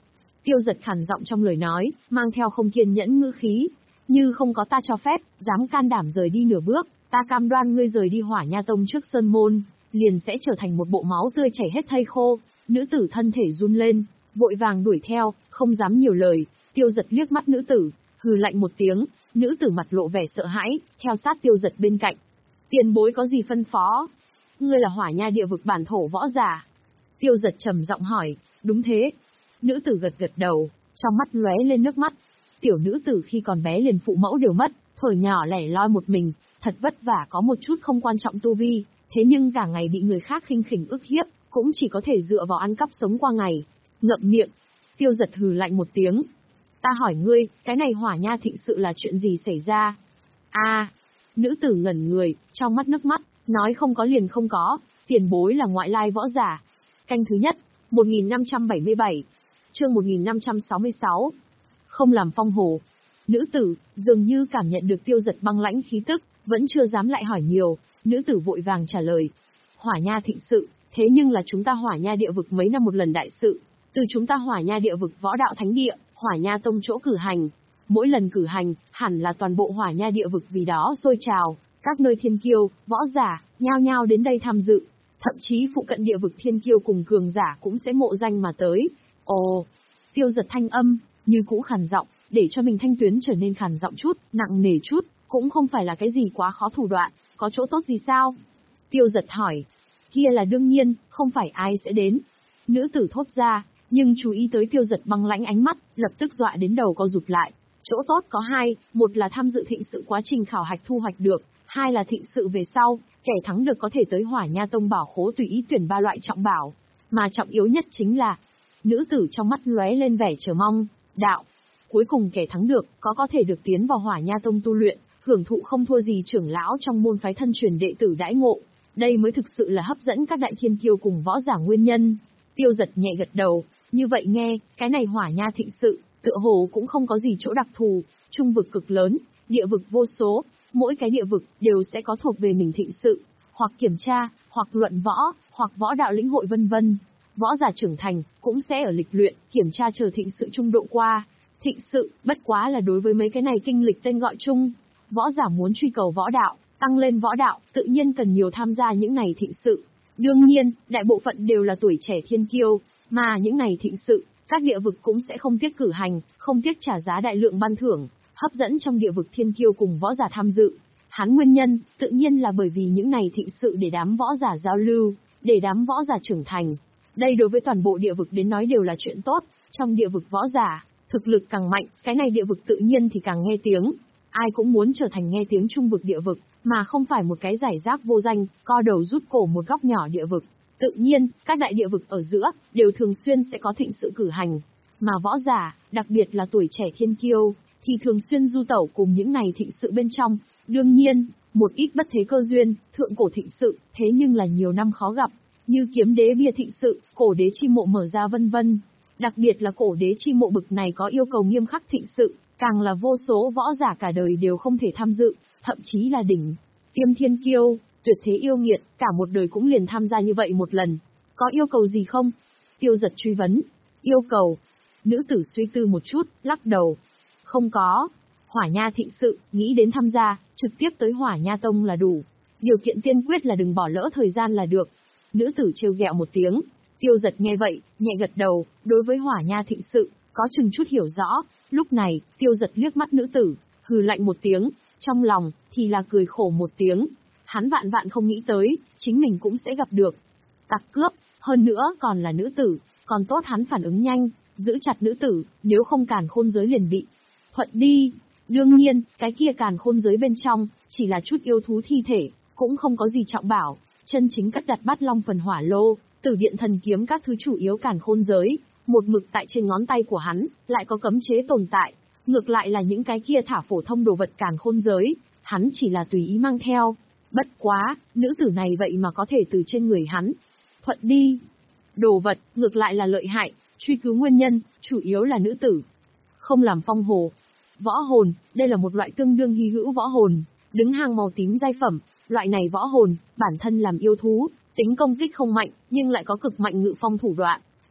Tiêu Giật khàn giọng trong lời nói, mang theo không kiên nhẫn ngữ khí. Như không có ta cho phép, dám can đảm rời đi nửa bước, ta cam đoan ngươi rời đi Hỏa Nha Tông trước sơn môn, liền sẽ trở thành một bộ máu tươi chảy hết thây khô. Nữ tử thân thể run lên, vội vàng đuổi theo, không dám nhiều lời. Tiêu Giật liếc mắt nữ tử, hừ lạnh một tiếng, nữ tử mặt lộ vẻ sợ hãi, theo sát Tiêu Giật bên cạnh. Tiền bối có gì phân phó? Ngươi là Hỏa Nha địa vực bản thổ võ giả? Tiêu Giật trầm giọng hỏi. Đúng thế. Nữ tử gật gật đầu, trong mắt lóe lên nước mắt. Tiểu nữ tử khi còn bé liền phụ mẫu đều mất, thuở nhỏ lẻ loi một mình, thật vất vả có một chút không quan trọng tu vi, thế nhưng cả ngày bị người khác khinh khỉnh ức hiếp, cũng chỉ có thể dựa vào ăn cắp sống qua ngày. Ngậm miệng. Tiêu Giật hừ lạnh một tiếng. Ta hỏi ngươi, cái này Hỏa Nha thịnh sự là chuyện gì xảy ra? A, à, nữ tử ngẩn người, trong mắt nước mắt, nói không có liền không có, tiền bối là ngoại lai võ giả. Canh thứ nhất, một nghìn năm trăm bảy mươi bảy, chương một nghìn năm trăm sáu mươi sáu. Không làm phong hồ. Nữ tử, dường như cảm nhận được Tiêu Giật băng lãnh khí tức, vẫn chưa dám lại hỏi nhiều, nữ tử vội vàng trả lời. Hỏa Nha thịnh sự, thế nhưng là chúng ta Hỏa Nha địa vực mấy năm một lần đại sự, từ chúng ta Hỏa Nha địa vực võ đạo thánh địa, Hỏa Nha tông chỗ cử hành. Mỗi lần cử hành, hẳn là toàn bộ Hỏa Nha địa vực vì đó sôi trào, các nơi thiên kiêu, võ giả, nhao nhao đến đây tham dự. Thậm chí phụ cận địa vực thiên kiêu cùng cường giả cũng sẽ mộ danh mà tới. Ồ, Tiêu Giật thanh âm, như cũ khàn giọng, để cho mình thanh tuyến trở nên khàn giọng chút, nặng nề chút, cũng không phải là cái gì quá khó thủ đoạn, có chỗ tốt gì sao? Tiêu Giật hỏi. Kia là đương nhiên, không phải ai sẽ đến. Nữ tử thốt ra, nhưng chú ý tới Tiêu Giật băng lãnh ánh mắt, lập tức dọa đến đầu co rụt lại. Chỗ tốt có hai, một là tham dự thịnh sự quá trình khảo hạch thu hoạch được, hai là thịnh sự về sau, kẻ thắng được có thể tới Hỏa Nha tông bảo khố tùy ý tuyển ba loại trọng bảo, mà trọng yếu nhất chính là, nữ tử trong mắt lóe lên vẻ chờ mong, đạo. Cuối cùng kẻ thắng được, có có thể được tiến vào Hỏa Nha tông tu luyện, hưởng thụ không thua gì trưởng lão trong môn phái thân truyền đệ tử đãi ngộ. Đây mới thực sự là hấp dẫn các đại thiên kiêu cùng võ giả nguyên nhân. Tiêu Giật nhẹ gật đầu, như vậy nghe, cái này Hỏa Nha thịnh sự, tựa hồ cũng không có gì chỗ đặc thù, trung vực cực lớn, địa vực vô số, mỗi cái địa vực đều sẽ có thuộc về mình thịnh sự, hoặc kiểm tra, hoặc luận võ, hoặc võ đạo lĩnh hội vân vân. Võ giả trưởng thành cũng sẽ ở lịch luyện, kiểm tra chờ thịnh sự trung độ qua. Thịnh sự, bất quá là đối với mấy cái này kinh lịch tên gọi chung. Võ giả muốn truy cầu võ đạo, tăng lên võ đạo, tự nhiên cần nhiều tham gia những này thịnh sự. Đương nhiên, đại bộ phận đều là tuổi trẻ thiên kiêu, mà những này thịnh sự, các địa vực cũng sẽ không tiếc cử hành, không tiếc trả giá đại lượng ban thưởng, hấp dẫn trong địa vực thiên kiêu cùng võ giả tham dự. Hắn nguyên nhân, tự nhiên là bởi vì những này thịnh sự để đám võ giả giao lưu, để đám võ giả trưởng thành. Đây đối với toàn bộ địa vực đến nói đều là chuyện tốt, trong địa vực võ giả, thực lực càng mạnh, cái này địa vực tự nhiên thì càng nghe tiếng. Ai cũng muốn trở thành nghe tiếng trung vực địa vực, mà không phải một cái giải rác vô danh, co đầu rút cổ một góc nhỏ địa vực. Tự nhiên, các đại địa vực ở giữa, đều thường xuyên sẽ có thịnh sự cử hành. Mà võ giả, đặc biệt là tuổi trẻ thiên kiêu, thì thường xuyên du tẩu cùng những này thịnh sự bên trong. Đương nhiên, một ít bất thế cơ duyên, thượng cổ thịnh sự, thế nhưng là nhiều năm khó gặp, như kiếm đế bia thịnh sự, cổ đế chi mộ mở ra vân vân. Đặc biệt là cổ đế chi mộ bực này có yêu cầu nghiêm khắc thịnh sự, càng là vô số võ giả cả đời đều không thể tham dự, thậm chí là đỉnh tiêm thiên kiêu, tuyệt thế yêu nghiệt, cả một đời cũng liền tham gia như vậy một lần. Có yêu cầu gì không? Tiêu Giật truy vấn. Yêu cầu? Nữ tử suy tư một chút, lắc đầu. Không có. Hỏa Nha thịnh sự, nghĩ đến tham gia, trực tiếp tới Hỏa Nha tông là đủ. Điều kiện tiên quyết là đừng bỏ lỡ thời gian là được. Nữ tử trêu ghẹo một tiếng. Tiêu Giật nghe vậy, nhẹ gật đầu, đối với Hỏa Nha thịnh sự, có chừng chút hiểu rõ. Lúc này, Tiêu Giật liếc mắt nữ tử, hừ lạnh một tiếng, trong lòng thì là cười khổ một tiếng. Hắn vạn vạn không nghĩ tới, chính mình cũng sẽ gặp được tặc cướp, hơn nữa còn là nữ tử, còn tốt hắn phản ứng nhanh, giữ chặt nữ tử, nếu không càn khôn giới liền bị thuận đi. Đương nhiên, cái kia càn khôn giới bên trong, chỉ là chút yêu thú thi thể, cũng không có gì trọng bảo, chân chính cất đặt Bát Long phần hỏa lô, Tử điện thần kiếm các thứ chủ yếu càn khôn giới, một mực tại trên ngón tay của hắn, lại có cấm chế tồn tại, ngược lại là những cái kia thả phổ thông đồ vật càn khôn giới, hắn chỉ là tùy ý mang theo. Bất quá, nữ tử này vậy mà có thể từ trên người hắn thuận đi. Đồ vật, ngược lại là lợi hại, truy cứu nguyên nhân, chủ yếu là nữ tử. Không làm phong hồ. Võ hồn, đây là một loại tương đương hy hữu võ hồn, đứng hàng màu tím giai phẩm, loại này võ hồn, bản thân làm yêu thú, tính công kích không mạnh, nhưng lại có cực mạnh ngự phong thủ đoạn.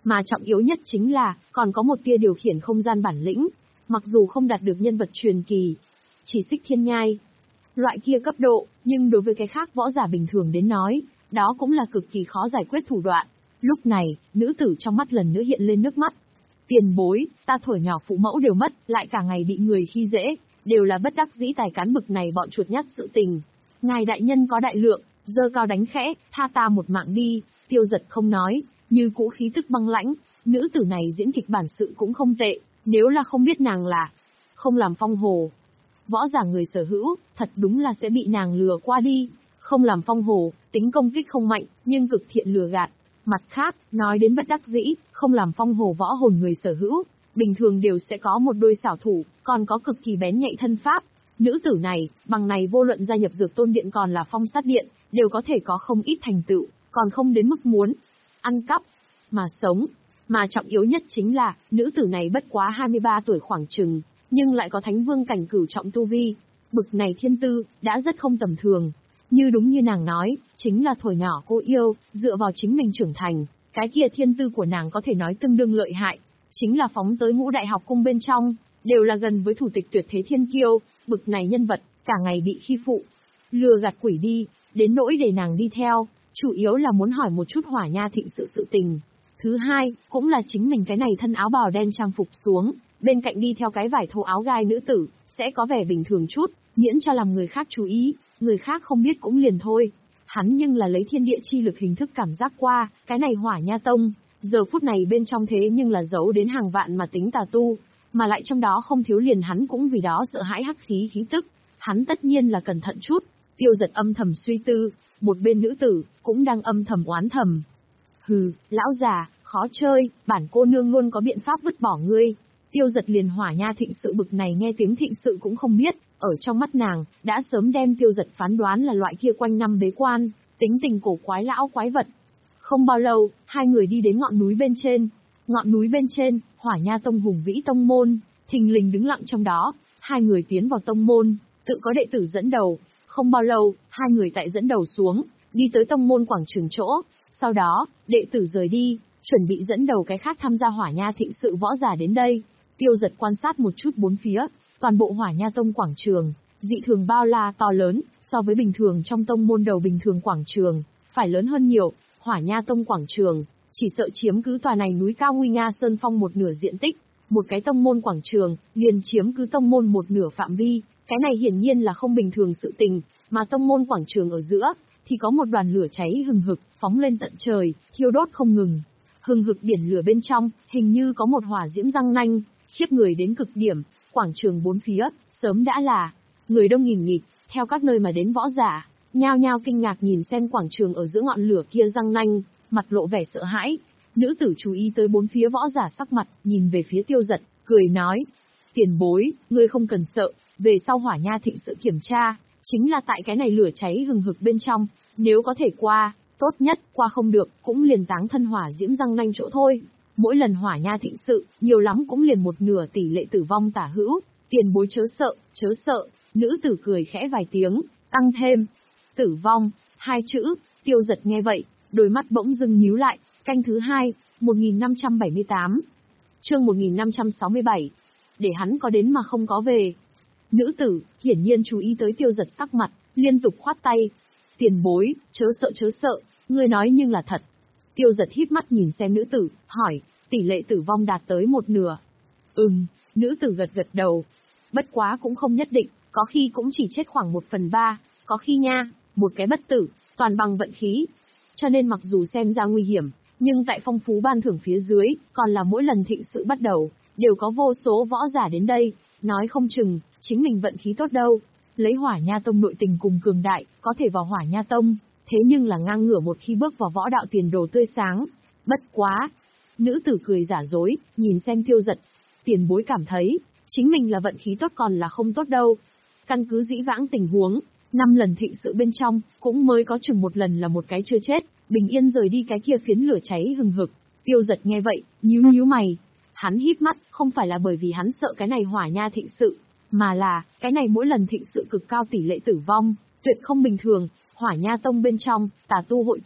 Mà trọng yếu nhất chính là, còn có một tia điều khiển không gian bản lĩnh, mặc dù không đạt được nhân vật truyền kỳ, chỉ xích thiên nhai loại kia cấp độ, nhưng đối với cái khác võ giả bình thường đến nói, đó cũng là cực kỳ khó giải quyết thủ đoạn. Lúc này, nữ tử trong mắt lần nữa hiện lên nước mắt. Tiền bối, ta thuở nhỏ phụ mẫu đều mất, lại cả ngày bị người khi dễ, đều là bất đắc dĩ tài cán bực này bọn chuột nhắt sự tình. Ngài đại nhân có đại lượng, giơ cao đánh khẽ, tha ta một mạng đi. Tiêu Giật không nói, như cũ khí tức băng lãnh. Nữ tử này diễn kịch bản sự cũng không tệ, nếu là không biết nàng là không làm phong hồ võ giả người sở hữu, thật đúng là sẽ bị nàng lừa qua đi. Không làm phong hồ, tính công kích không mạnh, nhưng cực thiện lừa gạt. Mặt khác, nói đến bất đắc dĩ, không làm phong hồ võ hồn người sở hữu, bình thường đều sẽ có một đôi xảo thủ, còn có cực kỳ bén nhạy thân pháp. Nữ tử này, bằng này vô luận gia nhập Dược Tôn Điện còn là Phong Sát Điện, đều có thể có không ít thành tựu, còn không đến mức muốn ăn cắp mà sống. Mà trọng yếu nhất chính là, nữ tử này bất quá hai mươi ba tuổi khoảng chừng, nhưng lại có thánh vương cảnh cửu trọng tu vi. Bực này thiên tư, đã rất không tầm thường. Như đúng như nàng nói, chính là thuở nhỏ cô yêu, dựa vào chính mình trưởng thành, cái kia thiên tư của nàng có thể nói tương đương lợi hại. Chính là phóng tới ngũ đại học cung bên trong, đều là gần với thủ tịch tuyệt thế thiên kiêu, bực này nhân vật, cả ngày bị khi phụ, lừa gạt quỷ đi, đến nỗi để nàng đi theo, chủ yếu là muốn hỏi một chút Hỏa Nha Thịnh sự sự tình. Thứ hai, cũng là chính mình cái này thân áo bào đen trang phục xuống, bên cạnh đi theo cái vải thô áo gai nữ tử, sẽ có vẻ bình thường chút, miễn cho làm người khác chú ý, người khác không biết cũng liền thôi. Hắn nhưng là lấy thiên địa chi lực hình thức cảm giác qua, cái này Hỏa Nha Tông, giờ phút này bên trong thế nhưng là giấu đến hàng vạn mà tính tà tu, mà lại trong đó không thiếu liền hắn cũng vì đó sợ hãi hắc khí khí tức, hắn tất nhiên là cẩn thận chút. Tiêu Giật âm thầm suy tư, một bên nữ tử, cũng đang âm thầm oán thầm. Hừ, lão già, khó chơi, bản cô nương luôn có biện pháp vứt bỏ ngươi. Tiêu Giật liền Hỏa Nha Thịnh sự bực này nghe tiếng thịnh sự cũng không biết, ở trong mắt nàng, đã sớm đem Tiêu Giật phán đoán là loại kia quanh năm bế quan, tính tình cổ quái lão quái vật. Không bao lâu, hai người đi đến ngọn núi bên trên. Ngọn núi bên trên, Hỏa Nha Tông hùng vĩ tông môn, thình lình đứng lặng trong đó. Hai người tiến vào tông môn, tự có đệ tử dẫn đầu. Không bao lâu, hai người tại dẫn đầu xuống, đi tới tông môn quảng trường chỗ. Sau đó, đệ tử rời đi, chuẩn bị dẫn đầu cái khác tham gia Hỏa Nha Thịnh sự võ giả đến đây. Tiêu Giật quan sát một chút bốn phía, toàn bộ Hỏa Nha Tông quảng trường, dị thường bao la to lớn, so với bình thường trong tông môn đầu bình thường quảng trường, phải lớn hơn nhiều. Hỏa Nha Tông quảng trường, chỉ sợ chiếm cứ tòa này núi cao nguy nga sơn phong một nửa diện tích, một cái tông môn quảng trường, liền chiếm cứ tông môn một nửa phạm vi, cái này hiển nhiên là không bình thường sự tình, mà tông môn quảng trường ở giữa, thì có một đoàn lửa cháy hừng hực, phóng lên tận trời, thiêu đốt không ngừng. Hừng hực biển lửa bên trong, hình như có một hỏa diễm răng nanh, khiếp người đến cực điểm, quảng trường bốn phía, sớm đã là người đông nghìn nghịt, theo các nơi mà đến võ giả, nhao nhao kinh ngạc nhìn xem quảng trường ở giữa ngọn lửa kia răng nanh, mặt lộ vẻ sợ hãi. Nữ tử chú ý tới bốn phía võ giả sắc mặt, nhìn về phía Tiêu Giật, cười nói: "Tiền bối, ngươi không cần sợ, về sau Hỏa Nha Thịnh sự kiểm tra, chính là tại cái này lửa cháy hừng hực bên trong, nếu có thể qua, tốt nhất, qua không được, cũng liền táng thân hỏa diễm răng nanh chỗ thôi. Mỗi lần Hỏa Nha Thịnh sự, nhiều lắm cũng liền một nửa tỷ lệ tử vong tả hữu, tiền bối chớ sợ, chớ sợ." Nữ tử cười khẽ vài tiếng, tăng thêm: "Tử vong", hai chữ. Tiêu Giật nghe vậy, đôi mắt bỗng dưng nhíu lại. Canh thứ hai, một nghìn năm trăm bảy mươi tám. Chương một nghìn năm trăm sáu mươi bảy. Để hắn có đến mà không có về. Nữ tử, hiển nhiên chú ý tới Tiêu Giật sắc mặt, liên tục khoát tay. "Tiền bối, chớ sợ chớ sợ, ngươi nói nhưng là thật." Tiêu Giật híp mắt nhìn xem nữ tử, hỏi: "Tỷ lệ tử vong đạt tới một nửa?" "Ừm." Nữ tử gật gật đầu. "Bất quá cũng không nhất định, có khi cũng chỉ chết khoảng một phần ba, có khi nha, một cái bất tử, toàn bằng vận khí. Cho nên mặc dù xem ra nguy hiểm, nhưng tại phong phú ban thưởng phía dưới, còn là mỗi lần thịnh sự bắt đầu, đều có vô số võ giả đến đây, nói không chừng, chính mình vận khí tốt đâu. Lấy Hỏa Nha Tông nội tình cùng cường đại, có thể vào Hỏa Nha Tông, thế nhưng là ngang ngửa một khi bước vào võ đạo tiền đồ tươi sáng. Bất quá." Nữ tử cười giả dối, nhìn xem Tiêu Giật. "Tiền bối cảm thấy, chính mình là vận khí tốt còn là không tốt đâu. Căn cứ dĩ vãng tình huống, năm lần thịnh sự bên trong, cũng mới có chừng một lần là một cái chưa chết, bình yên rời đi cái kia phiến lửa cháy hừng hực." Tiêu Giật nghe vậy, nhíu nhíu mày. Hắn híp mắt, không phải là bởi vì hắn sợ cái này Hỏa Nha thịnh sự, mà là, cái này mỗi lần thịnh sự cực cao tỷ lệ tử vong, tuyệt không bình thường. Hỏa Nha Tông bên trong, tà tu hội tụ,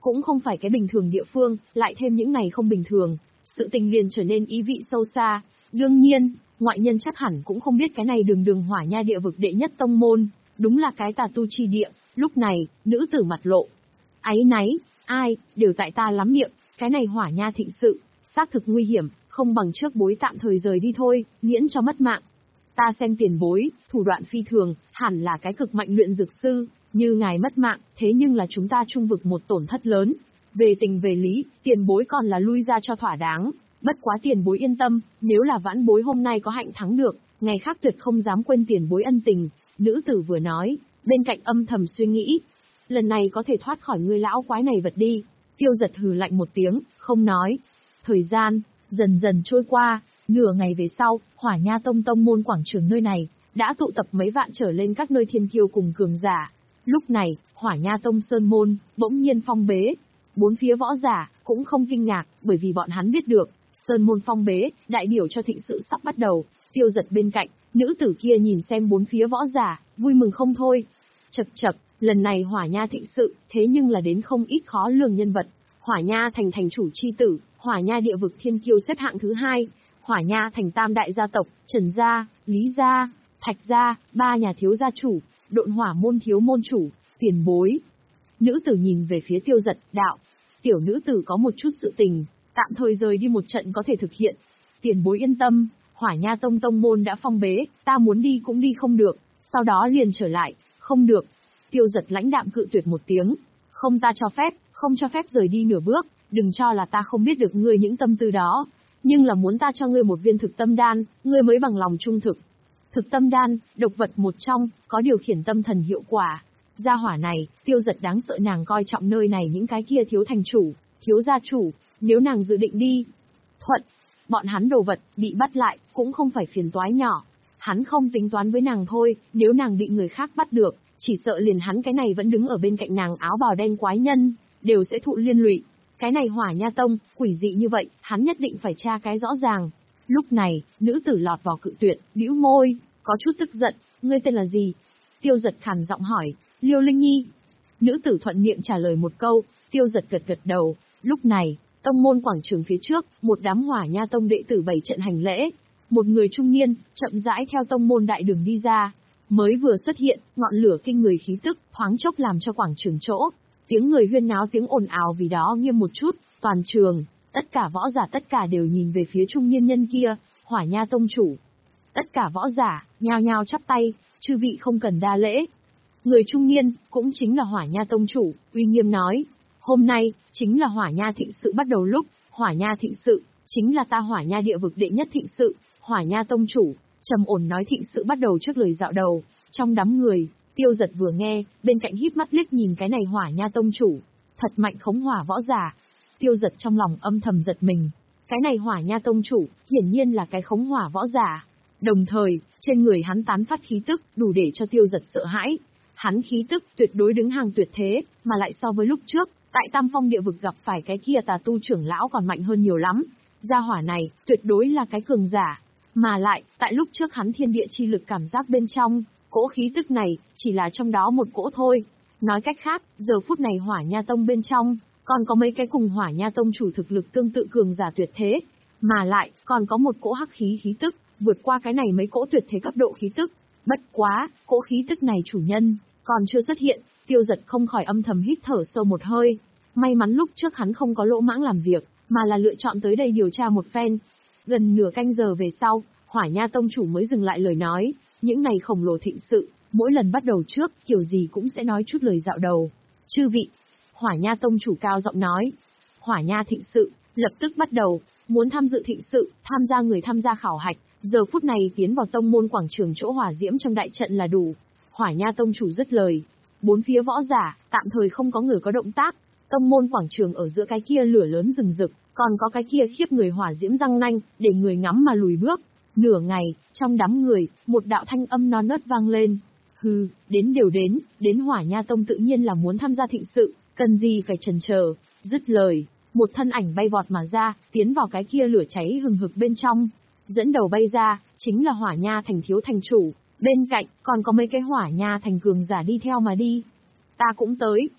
cũng không phải cái bình thường địa phương, lại thêm những ngày không bình thường, sự tình liền trở nên ý vị sâu xa. Đương nhiên, ngoại nhân chắc hẳn cũng không biết cái này đường đường hỏa nha địa vực đệ nhất tông môn, đúng là cái tà tu chi địa. Lúc này, nữ tử mặt lộ áy náy, ai, đều tại ta lắm miệng, cái này hỏa nha thịnh sự, xác thực nguy hiểm, không bằng trước bối tạm thời rời đi thôi, miễn cho mất mạng. Ta xem tiền bối, thủ đoạn phi thường, hẳn là cái cực mạnh luyện dược sư, như ngài mất mạng, thế nhưng là chúng ta trung vực một tổn thất lớn. Về tình về lý, tiền bối còn là lui ra cho thỏa đáng. Bất quá tiền bối yên tâm, nếu là vãn bối hôm nay có hạnh thắng được, ngày khác tuyệt không dám quên tiền bối ân tình. Nữ tử vừa nói, bên cạnh âm thầm suy nghĩ. Lần này có thể thoát khỏi ngươi lão quái này vật đi. Tiêu giật hừ lạnh một tiếng, không nói. Thời gian, dần dần trôi qua, nửa ngày về sau, hỏa nha tông tông môn quảng trường nơi này, đã tụ tập mấy vạn trở lên các nơi thiên kiêu cùng cường giả. Lúc này, hỏa nha tông sơn môn, bỗng nhiên phong bế. Bốn phía võ giả, cũng không kinh ngạc, bởi vì bọn hắn biết được, sơn môn phong bế, đại biểu cho thịnh sự sắp bắt đầu. Tiêu giật bên cạnh, nữ tử kia nhìn xem bốn phía võ giả, vui mừng không thôi. Chậc chậc, lần này hỏa nha thịnh sự, thế nhưng là đến không ít khó lường nhân vật. Hỏa nha thành thành chủ chi tử, hỏa nha địa vực thiên kiêu xếp hạng thứ hai, hỏa nha thành tam đại gia tộc, Trần gia, Lý gia, Thạch gia, ba nhà thiếu gia chủ, độn hỏa môn thiếu môn chủ, tiền bối. Nữ tử nhìn về phía tiêu giật, đạo. Tiểu nữ tử có một chút sự tình, tạm thời rời đi một trận có thể thực hiện. Tiền bối yên tâm, hỏa nha tông tông môn đã phong bế, ta muốn đi cũng đi không được, sau đó liền trở lại, không được. Tiêu giật lãnh đạm cự tuyệt một tiếng, không ta cho phép, không cho phép rời đi nửa bước, đừng cho là ta không biết được ngươi những tâm tư đó, nhưng là muốn ta cho ngươi một viên thực tâm đan, ngươi mới bằng lòng trung thực. Thực tâm đan, độc vật một trong, có điều khiển tâm thần hiệu quả. Gia hỏa này, tiêu giật đáng sợ nàng coi trọng nơi này những cái kia thiếu thành chủ, thiếu gia chủ, nếu nàng dự định đi. Thuận, bọn hắn đồ vật, bị bắt lại, cũng không phải phiền toái nhỏ. Hắn không tính toán với nàng thôi, nếu nàng bị người khác bắt được, chỉ sợ liền hắn cái này vẫn đứng ở bên cạnh nàng áo bào đen quái nhân, đều sẽ thụ liên lụy. Cái này hỏa nha tông, quỷ dị như vậy, hắn nhất định phải tra cái rõ ràng. Lúc này, nữ tử lọt vào cự tuyệt, bĩu môi, có chút tức giận, ngươi tên là gì? Tiêu giật khàn giọng hỏi, Liêu Linh Nhi. Nữ tử thuận miệng trả lời một câu, tiêu giật gật gật đầu. Lúc này, tông môn quảng trường phía trước, một đám hỏa nha tông đệ tử bảy trận hành lễ. Một người trung niên, chậm rãi theo tông môn đại đường đi ra. Mới vừa xuất hiện, ngọn lửa kinh người khí tức, thoáng chốc làm cho quảng trường chỗ. Tiếng người huyên náo tiếng ồn ào vì đó nghiêm một chút, toàn trường, tất cả võ giả tất cả đều nhìn về phía trung niên nhân kia, hỏa nha tông chủ. Tất cả võ giả, nhao nhao chắp tay, chư vị không cần đa lễ. Người trung niên, cũng chính là hỏa nha tông chủ, uy nghiêm nói, hôm nay, chính là hỏa nha thịnh sự bắt đầu lúc, hỏa nha thịnh sự, chính là ta hỏa nha địa vực đệ nhất thịnh sự, hỏa nha tông chủ, trầm ổn nói thịnh sự bắt đầu trước lời dạo đầu, trong đám người. Tiêu giật vừa nghe, bên cạnh híp mắt liếc nhìn cái này hỏa nha tông chủ, thật mạnh khống hỏa võ giả. Tiêu giật trong lòng âm thầm giật mình, cái này hỏa nha tông chủ, hiển nhiên là cái khống hỏa võ giả. Đồng thời, trên người hắn tán phát khí tức, đủ để cho tiêu giật sợ hãi. Hắn khí tức tuyệt đối đứng hàng tuyệt thế, mà lại so với lúc trước, tại Tam Phong địa vực gặp phải cái kia tà tu trưởng lão còn mạnh hơn nhiều lắm. Gia hỏa này, tuyệt đối là cái cường giả. Mà lại, tại lúc trước hắn thiên địa chi lực cảm giác bên trong, cỗ khí tức này, chỉ là trong đó một cỗ thôi. Nói cách khác, giờ phút này hỏa nha tông bên trong, còn có mấy cái cùng hỏa nha tông chủ thực lực tương tự cường giả tuyệt thế. Mà lại, còn có một cỗ hắc khí khí tức, vượt qua cái này mấy cỗ tuyệt thế cấp độ khí tức. Bất quá, cỗ khí tức này chủ nhân, còn chưa xuất hiện, tiêu giật không khỏi âm thầm hít thở sâu một hơi. May mắn lúc trước hắn không có lỗ mãng làm việc, mà là lựa chọn tới đây điều tra một phen. Gần nửa canh giờ về sau, hỏa nha tông chủ mới dừng lại lời nói, những ngày khổng lồ thịnh sự, mỗi lần bắt đầu trước, kiểu gì cũng sẽ nói chút lời dạo đầu. Chư vị, hỏa nha tông chủ cao giọng nói, hỏa nha thịnh sự, lập tức bắt đầu, muốn tham dự thịnh sự, tham gia người tham gia khảo hạch, giờ phút này tiến vào tông môn quảng trường chỗ hỏa diễm trong đại trận là đủ. Hỏa nha tông chủ dứt lời, bốn phía võ giả, tạm thời không có người có động tác, tông môn quảng trường ở giữa cái kia lửa lớn rừng rực, còn có cái kia khiếp người hỏa diễm răng nanh, để người ngắm mà lùi bước. Nửa ngày, trong đám người, một đạo thanh âm non nớt vang lên. Hừ, đến đều đến, đến hỏa nha tông tự nhiên là muốn tham gia thịnh sự, cần gì phải chần chờ. Dứt lời, một thân ảnh bay vọt mà ra, tiến vào cái kia lửa cháy hừng hực bên trong. Dẫn đầu bay ra, chính là hỏa nha thành thiếu thành chủ, bên cạnh, còn có mấy cái hỏa nha thành cường giả đi theo mà đi. Ta cũng tới.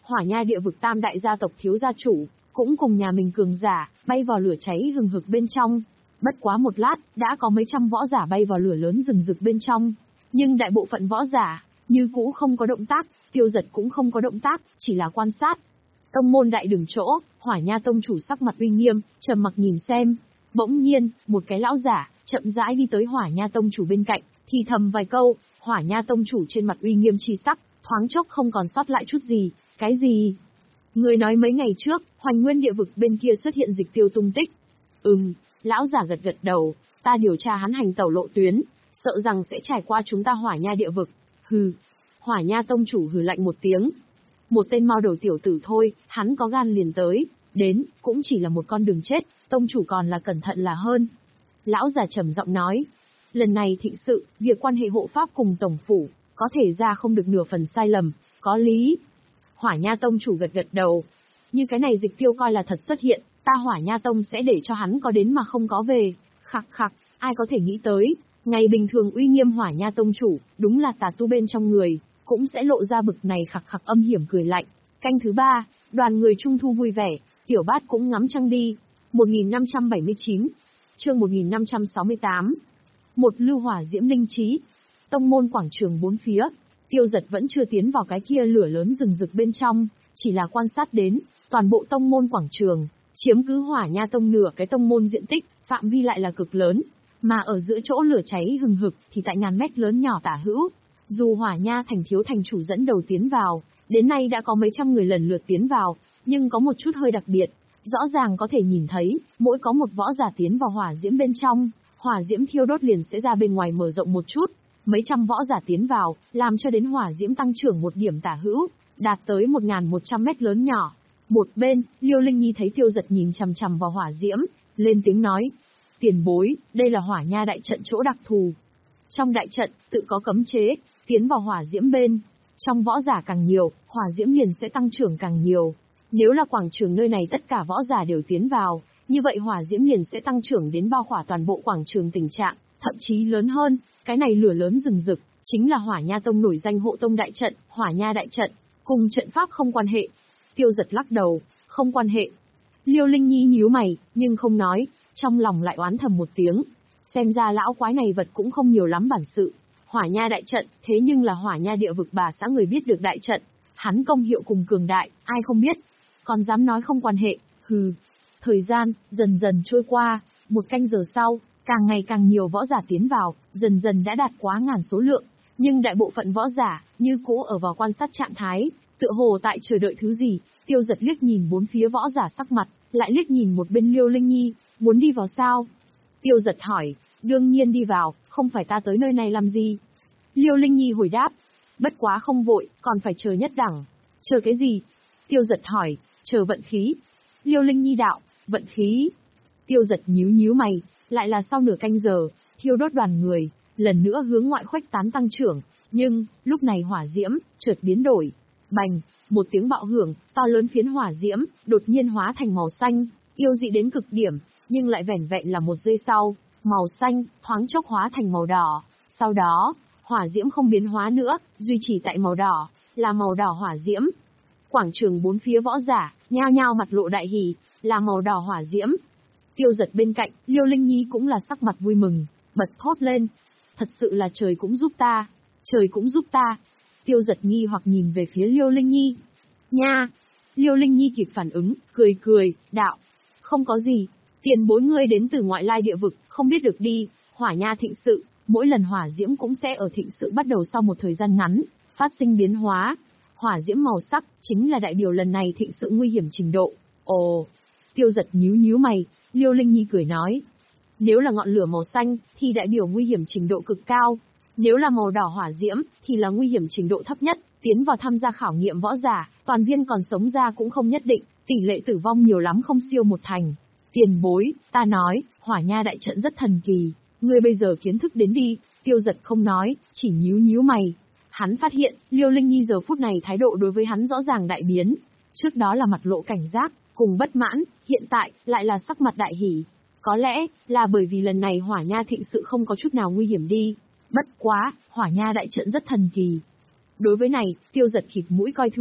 Hỏa Nha địa vực tam đại gia tộc thiếu gia chủ, cũng cùng nhà mình cường giả, bay vào lửa cháy hừng hực bên trong. Bất quá một lát, đã có mấy trăm võ giả bay vào lửa lớn rừng rực bên trong. Nhưng đại bộ phận võ giả, như cũ không có động tác, Tiêu Dật cũng không có động tác, chỉ là quan sát. Tông môn đại đường chỗ, Hỏa Nha tông chủ sắc mặt uy nghiêm, trầm mặc nhìn xem. Bỗng nhiên, một cái lão giả, chậm rãi đi tới Hỏa Nha tông chủ bên cạnh, thì thầm vài câu. Hỏa Nha tông chủ trên mặt uy nghiêm chi sắc, thoáng chốc không còn sót lại chút gì. Cái gì? Người nói mấy ngày trước, Hoành Nguyên địa vực bên kia xuất hiện Dịch Tiêu tung tích. Ừm, lão giả gật gật đầu, ta điều tra hắn hành tẩu lộ tuyến, sợ rằng sẽ trải qua chúng ta Hỏa Nha địa vực. Hừ. Hỏa Nha tông chủ hừ lạnh một tiếng. Một tên mao đầu tiểu tử thôi, hắn có gan liền tới, đến, cũng chỉ là một con đường chết, tông chủ còn là cẩn thận là hơn. Lão già trầm giọng nói, lần này thịnh sự, việc quan hệ hộ pháp cùng tổng phủ, có thể ra không được nửa phần sai lầm, có lý. Hỏa Nha tông chủ gật gật đầu, như cái này Dịch Tiêu coi là thật xuất hiện, ta Hỏa Nha tông sẽ để cho hắn có đến mà không có về. Khặc khặc, ai có thể nghĩ tới, ngày bình thường uy nghiêm Hỏa Nha tông chủ, đúng là tà tu bên trong người, cũng sẽ lộ ra bực này khặc khặc âm hiểm cười lạnh. Canh thứ ba, đoàn người trung thu vui vẻ, tiểu bát cũng ngắm trăng đi. một nghìn năm trăm bảy mươi chín, chương một nghìn năm trăm sáu mươi tám. Một lưu hỏa diễm linh trí. Tông môn quảng trường bốn phía, Tiêu Dật vẫn chưa tiến vào cái kia lửa lớn rừng rực bên trong, chỉ là quan sát đến, toàn bộ tông môn quảng trường, chiếm cứ Hỏa Nha tông nửa cái tông môn diện tích, phạm vi lại là cực lớn, mà ở giữa chỗ lửa cháy hừng hực thì tại ngàn mét lớn nhỏ tả hữu. Dù Hỏa Nha thành thiếu thành chủ dẫn đầu tiến vào, đến nay đã có mấy trăm người lần lượt tiến vào, nhưng có một chút hơi đặc biệt, rõ ràng có thể nhìn thấy, mỗi có một võ giả tiến vào hỏa diễm bên trong, hỏa diễm thiêu đốt liền sẽ ra bên ngoài mở rộng một chút, mấy trăm võ giả tiến vào, làm cho đến hỏa diễm tăng trưởng một điểm tả hữu, đạt tới một nghìn một trăm mét lớn nhỏ. Một bên, Liêu Linh Nhi thấy Tiêu Dật nhìn chằm chằm vào hỏa diễm, lên tiếng nói, tiền bối, đây là Hỏa Nha đại trận chỗ đặc thù. Trong đại trận, tự có cấm chế, tiến vào hỏa diễm bên trong võ giả càng nhiều, hỏa diễm liền sẽ tăng trưởng càng nhiều. Nếu là quảng trường nơi này tất cả võ giả đều tiến vào, như vậy hỏa diễm liền sẽ tăng trưởng đến bao khỏa toàn bộ quảng trường tình trạng, thậm chí lớn hơn. Cái này lửa lớn rừng rực, chính là Hỏa Nha tông nổi danh hộ tông đại trận, Hỏa Nha đại trận, cùng trận pháp không quan hệ. Tiêu Dật lắc đầu, không quan hệ. Liêu Linh Nhi nhíu mày, nhưng không nói, trong lòng lại oán thầm một tiếng. Xem ra lão quái này vật cũng không nhiều lắm bản sự. Hỏa Nha đại trận, thế nhưng là Hỏa Nha địa vực bà xã người biết được đại trận, hắn công hiệu cùng cường đại, ai không biết, còn dám nói không quan hệ, hừ. Thời gian, dần dần trôi qua, một canh giờ sau, càng ngày càng nhiều võ giả tiến vào, dần dần đã đạt quá ngàn số lượng, nhưng đại bộ phận võ giả, như cũ ở vào quan sát trạng thái, tựa hồ tại chờ đợi thứ gì. Tiêu Dật liếc nhìn bốn phía võ giả sắc mặt, lại liếc nhìn một bên Liêu Linh Nhi, muốn đi vào sao? Tiêu Dật hỏi, đương nhiên đi vào, không phải ta tới nơi này làm gì? Liêu Linh Nhi hồi đáp, bất quá không vội, còn phải chờ nhất đẳng. Chờ cái gì? Tiêu Dật hỏi, chờ vận khí. Liêu Linh Nhi đạo, vận khí. Tiêu Dật nhíu nhíu mày, lại là sau nửa canh giờ, thiêu đốt đoàn người, lần nữa hướng ngoại khuếch tán tăng trưởng, nhưng, lúc này hỏa diễm, chợt biến đổi. Bành, một tiếng bạo hưởng, to lớn phiến hỏa diễm, đột nhiên hóa thành màu xanh, yêu dị đến cực điểm, nhưng lại vẻn vẹn là một giây sau, màu xanh, thoáng chốc hóa thành màu đỏ. Sau đó, hỏa diễm không biến hóa nữa, duy trì tại màu đỏ, là màu đỏ hỏa diễm. Quảng trường bốn phía võ giả, nhao nhao mặt lộ đại hỉ, là màu đỏ hỏa diễm. Tiêu Dật bên cạnh, Liêu Linh Nhi cũng là sắc mặt vui mừng, bật thốt lên. Thật sự là trời cũng giúp ta, trời cũng giúp ta. Tiêu Dật nghi hoặc nhìn về phía Liêu Linh Nhi. Nha! Liêu Linh Nhi kịp phản ứng, cười cười, đạo. Không có gì, tiền bối ngươi đến từ ngoại lai địa vực, không biết được đi, Hỏa Nha thịnh sự, mỗi lần hỏa diễm cũng sẽ ở thịnh sự bắt đầu sau một thời gian ngắn, phát sinh biến hóa. Hỏa diễm màu sắc, chính là đại biểu lần này thịnh sự nguy hiểm trình độ. Ồ! Tiêu Dật nhíu nhíu mày, Liêu Linh Nhi cười nói. Nếu là ngọn lửa màu xanh, thì đại biểu nguy hiểm trình độ cực cao. Nếu là màu đỏ hỏa diễm, thì là nguy hiểm trình độ thấp nhất, tiến vào tham gia khảo nghiệm võ giả, toàn viên còn sống ra cũng không nhất định, tỷ lệ tử vong nhiều lắm không siêu một thành. Tiền bối, ta nói, Hỏa Nha đại trận rất thần kỳ, ngươi bây giờ kiến thức đến đi. Tiêu Dật không nói, chỉ nhíu nhíu mày. Hắn phát hiện, Liêu Linh Nhi giờ phút này thái độ đối với hắn rõ ràng đại biến. Trước đó là mặt lộ cảnh giác, cùng bất mãn, hiện tại, lại là sắc mặt đại hỉ. Có lẽ, là bởi vì lần này Hỏa Nha thịnh sự không có chút nào nguy hiểm đi. Bất quá, Hỏa Nha đại trận rất thần kỳ. Đối với này, Tiêu Dật khịt mũi coi thường,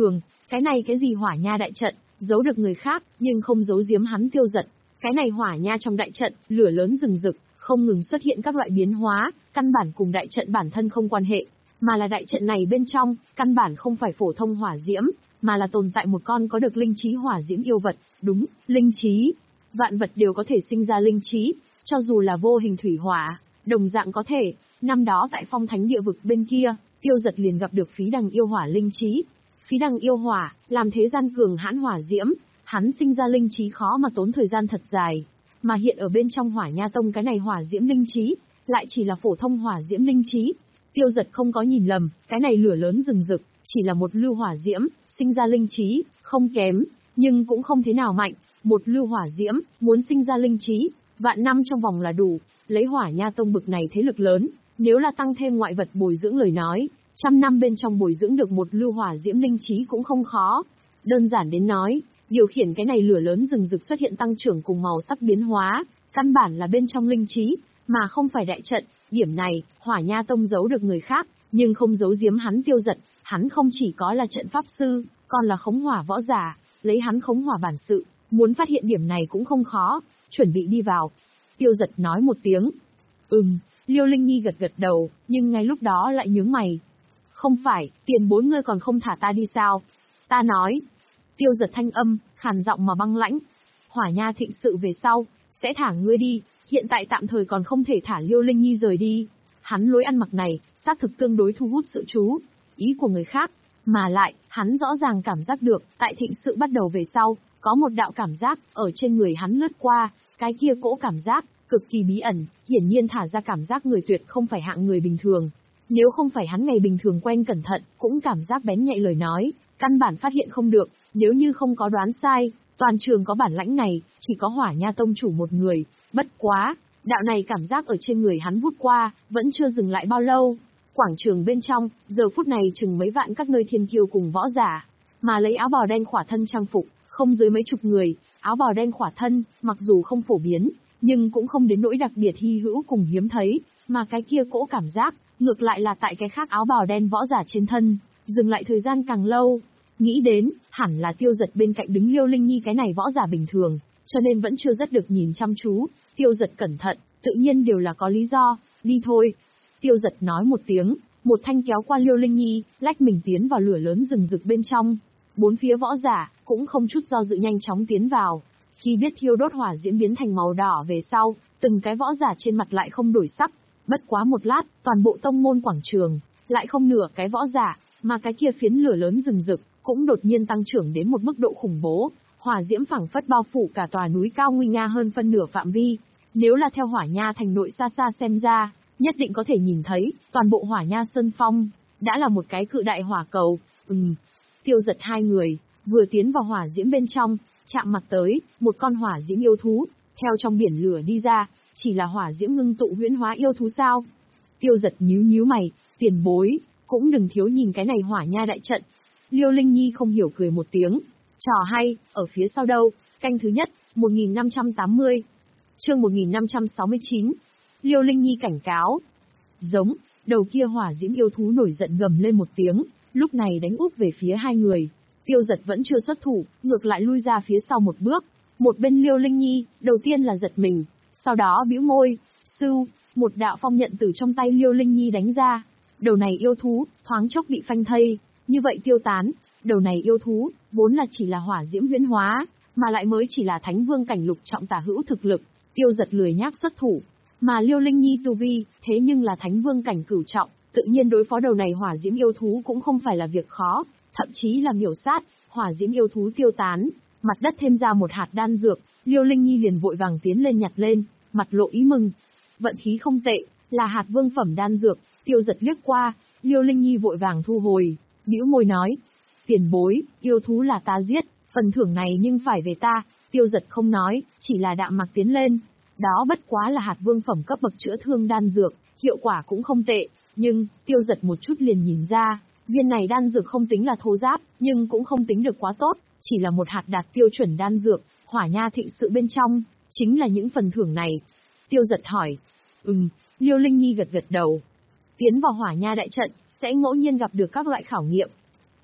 Cái này cái gì hỏa nha đại trận, giấu được người khác, nhưng không giấu giếm hắn Tiêu Dật. Cái này hỏa nha trong đại trận, lửa lớn rừng rực, không ngừng xuất hiện các loại biến hóa, căn bản cùng đại trận bản thân không quan hệ, mà là đại trận này bên trong, căn bản không phải phổ thông hỏa diễm, mà là tồn tại một con có được linh trí hỏa diễm yêu vật, đúng, linh trí. Vạn vật đều có thể sinh ra linh trí, cho dù là vô hình thủy hỏa, đồng dạng có thể. Năm đó tại Phong Thánh địa vực bên kia, Tiêu Dật liền gặp được phí đằng yêu hỏa linh trí. Phí đằng yêu hỏa, làm thế gian cường hãn hỏa diễm, hắn sinh ra linh trí khó mà tốn thời gian thật dài. Mà hiện ở bên trong hỏa nha tông cái này hỏa diễm linh trí, lại chỉ là phổ thông hỏa diễm linh trí. Tiêu Dật không có nhìn lầm, cái này lửa lớn rừng rực, chỉ là một lưu hỏa diễm, sinh ra linh trí, không kém, nhưng cũng không thế nào mạnh. Một lưu hỏa diễm, muốn sinh ra linh trí, vạn năm trong vòng là đủ. Lấy hỏa nha tông bực này thế lực lớn, nếu là tăng thêm ngoại vật bồi dưỡng lời nói, trăm năm bên trong bồi dưỡng được một lưu hỏa diễm linh trí cũng không khó. Đơn giản đến nói, điều khiển cái này lửa lớn rừng rực xuất hiện tăng trưởng cùng màu sắc biến hóa, căn bản là bên trong linh trí, mà không phải đại trận. Điểm này, hỏa nha tông giấu được người khác, nhưng không giấu giếm hắn Tiêu Dật. Hắn không chỉ có là trận pháp sư, còn là khống hỏa võ giả, lấy hắn khống hỏa bản sự, muốn phát hiện điểm này cũng không khó, chuẩn bị đi vào. Tiêu Dật nói một tiếng. Ừm, Liêu Linh Nhi gật gật đầu, nhưng ngay lúc đó lại nhướng mày. Không phải, tiền bối ngươi còn không thả ta đi sao? Ta nói. Tiêu Dật thanh âm, khàn giọng mà băng lãnh. Hỏa nha thịnh sự về sau, sẽ thả ngươi đi, hiện tại tạm thời còn không thể thả Liêu Linh Nhi rời đi. Hắn lối ăn mặc này, xác thực tương đối thu hút sự chú ý của người khác, mà lại, hắn rõ ràng cảm giác được, tại thịnh sự bắt đầu về sau, có một đạo cảm giác, ở trên người hắn lướt qua, cái kia cỗ cảm giác, cực kỳ bí ẩn, hiển nhiên thả ra cảm giác người tuyệt không phải hạng người bình thường. Nếu không phải hắn ngày bình thường quen cẩn thận, cũng cảm giác bén nhạy lời nói, căn bản phát hiện không được, nếu như không có đoán sai, toàn trường có bản lãnh này, chỉ có hỏa nha tông chủ một người, bất quá, đạo này cảm giác ở trên người hắn vút qua, vẫn chưa dừng lại bao lâu. Quảng trường bên trong, giờ phút này chừng mấy vạn các nơi thiên kiêu cùng võ giả, mà lấy áo bào đen khỏa thân trang phục, không dưới mấy chục người, áo bào đen khỏa thân, mặc dù không phổ biến, nhưng cũng không đến nỗi đặc biệt hy hữu cùng hiếm thấy, mà cái kia cỗ cảm giác, ngược lại là tại cái khác áo bào đen võ giả trên thân, dừng lại thời gian càng lâu. Nghĩ đến, hẳn là Tiêu Dật bên cạnh đứng Liêu Linh Nhi cái này võ giả bình thường, cho nên vẫn chưa rất được nhìn chăm chú. Tiêu Dật cẩn thận, tự nhiên đều là có lý do, đi thôi. Tiêu Dật nói một tiếng, một thanh kéo qua Liêu Linh Nhi, lách mình tiến vào lửa lớn rừng rực bên trong. Bốn phía võ giả, cũng không chút do dự nhanh chóng tiến vào. Khi biết thiêu đốt hỏa diễm biến thành màu đỏ về sau, từng cái võ giả trên mặt lại không đổi sắc. Bất quá một lát, toàn bộ tông môn quảng trường, lại không nửa cái võ giả, mà cái kia phiến lửa lớn rừng rực, cũng đột nhiên tăng trưởng đến một mức độ khủng bố. Hỏa diễm phảng phất bao phủ cả tòa núi cao nguy nga hơn phân nửa phạm vi. Nếu là theo hỏa nha thành nội xa xa xem ra, nhất định có thể nhìn thấy, toàn bộ hỏa nha sơn phong, đã là một cái cự đại hỏa cầu. Ừm, Tiêu Dật hai người, vừa tiến vào hỏa diễm bên trong, chạm mặt tới, một con hỏa diễm yêu thú, theo trong biển lửa đi ra, chỉ là hỏa diễm ngưng tụ huyễn hóa yêu thú sao? Tiêu Dật nhíu nhíu mày, tiền bối, cũng đừng thiếu nhìn cái này hỏa nha đại trận. Liêu Linh Nhi không hiểu cười một tiếng, trò hay, ở phía sau đâu, canh thứ nhất, một nghìn năm trăm tám mươi, chương một nghìn năm trăm sáu mươi chín. Liêu Linh Nhi cảnh cáo. Giống, đầu kia hỏa diễm yêu thú nổi giận gầm lên một tiếng, lúc này đánh úp về phía hai người. Tiêu Dật vẫn chưa xuất thủ, ngược lại lui ra phía sau một bước. Một bên Liêu Linh Nhi, đầu tiên là giật mình, sau đó bĩu môi, sưu, một đạo phong nhận từ trong tay Liêu Linh Nhi đánh ra. Đầu này yêu thú, thoáng chốc bị phanh thây, như vậy tiêu tán. Đầu này yêu thú, vốn là chỉ là hỏa diễm huyễn hóa, mà lại mới chỉ là thánh vương cảnh lục trọng tả hữu thực lực. Tiêu Dật lười nhác xuất thủ, mà Liêu Linh Nhi tu vi, thế nhưng là thánh vương cảnh cửu trọng, tự nhiên đối phó đầu này hỏa diễm yêu thú cũng không phải là việc khó, thậm chí là miểu sát. Hỏa diễm yêu thú tiêu tán, mặt đất thêm ra một hạt đan dược, Liêu Linh Nhi liền vội vàng tiến lên nhặt lên, mặt lộ ý mừng. Vận khí không tệ, là hạt vương phẩm đan dược. Tiêu Dật liếc qua, Liêu Linh Nhi vội vàng thu hồi, bĩu môi nói: "Tiền bối, yêu thú là ta giết, phần thưởng này nhưng phải về ta." Tiêu Dật không nói, chỉ là đạm mạc tiến lên. Đó bất quá là hạt vương phẩm cấp bậc chữa thương đan dược, hiệu quả cũng không tệ, nhưng Tiêu Dật một chút liền nhìn ra, viên này đan dược không tính là thô giáp, nhưng cũng không tính được quá tốt, chỉ là một hạt đạt tiêu chuẩn đan dược. Hỏa nha thịnh sự bên trong, chính là những phần thưởng này. Tiêu Dật hỏi. Ừm, Liêu Linh Nhi gật gật đầu. Tiến vào hỏa nha đại trận, sẽ ngẫu nhiên gặp được các loại khảo nghiệm.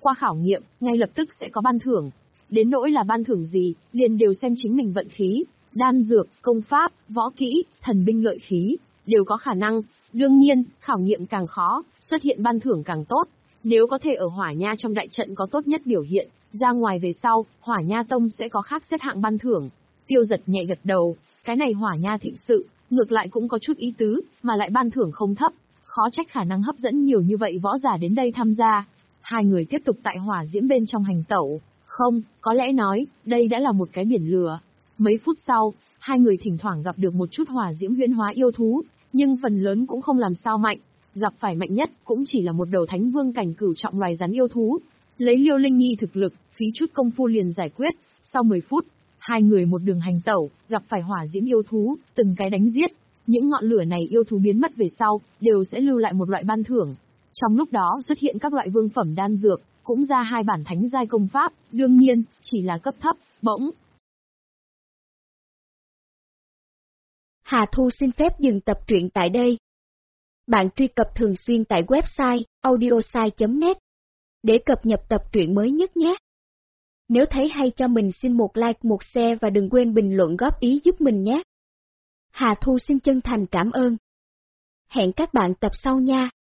Qua khảo nghiệm, ngay lập tức sẽ có ban thưởng. Đến nỗi là ban thưởng gì, liền đều xem chính mình vận khí. Đan dược, công pháp, võ kỹ, thần binh lợi khí, đều có khả năng. Đương nhiên, khảo nghiệm càng khó, xuất hiện ban thưởng càng tốt. Nếu có thể ở Hỏa Nha trong đại trận có tốt nhất biểu hiện, ra ngoài về sau, Hỏa Nha Tông sẽ có khác xếp hạng ban thưởng. Tiêu Giật nhẹ gật đầu, cái này Hỏa Nha thịnh sự, ngược lại cũng có chút ý tứ, mà lại ban thưởng không thấp, khó trách khả năng hấp dẫn nhiều như vậy võ giả đến đây tham gia. Hai người tiếp tục tại hỏa diễm bên trong hành tẩu, không, có lẽ nói, đây đã là một cái biển lửa. Mấy phút sau, hai người thỉnh thoảng gặp được một chút hỏa diễm huyễn hóa yêu thú, nhưng phần lớn cũng không làm sao mạnh, gặp phải mạnh nhất cũng chỉ là một đầu thánh vương cảnh cửu trọng loài rắn yêu thú. Lấy Liêu Linh Nhi thực lực, phí chút công phu liền giải quyết. Sau mười phút, hai người một đường hành tẩu, gặp phải hỏa diễm yêu thú, từng cái đánh giết. Những ngọn lửa này yêu thú biến mất về sau, đều sẽ lưu lại một loại ban thưởng. Trong lúc đó xuất hiện các loại vương phẩm đan dược, cũng ra hai bản thánh giai công pháp, đương nhiên, chỉ là cấp thấp, bỗng. Hà Thu xin phép dừng tập truyện tại đây. Bạn truy cập thường xuyên tại website audiosai chấm net để cập nhật tập truyện mới nhất nhé. Nếu thấy hay cho mình xin một like, một share và đừng quên bình luận góp ý giúp mình nhé. Hà Thu xin chân thành cảm ơn. Hẹn các bạn tập sau nha.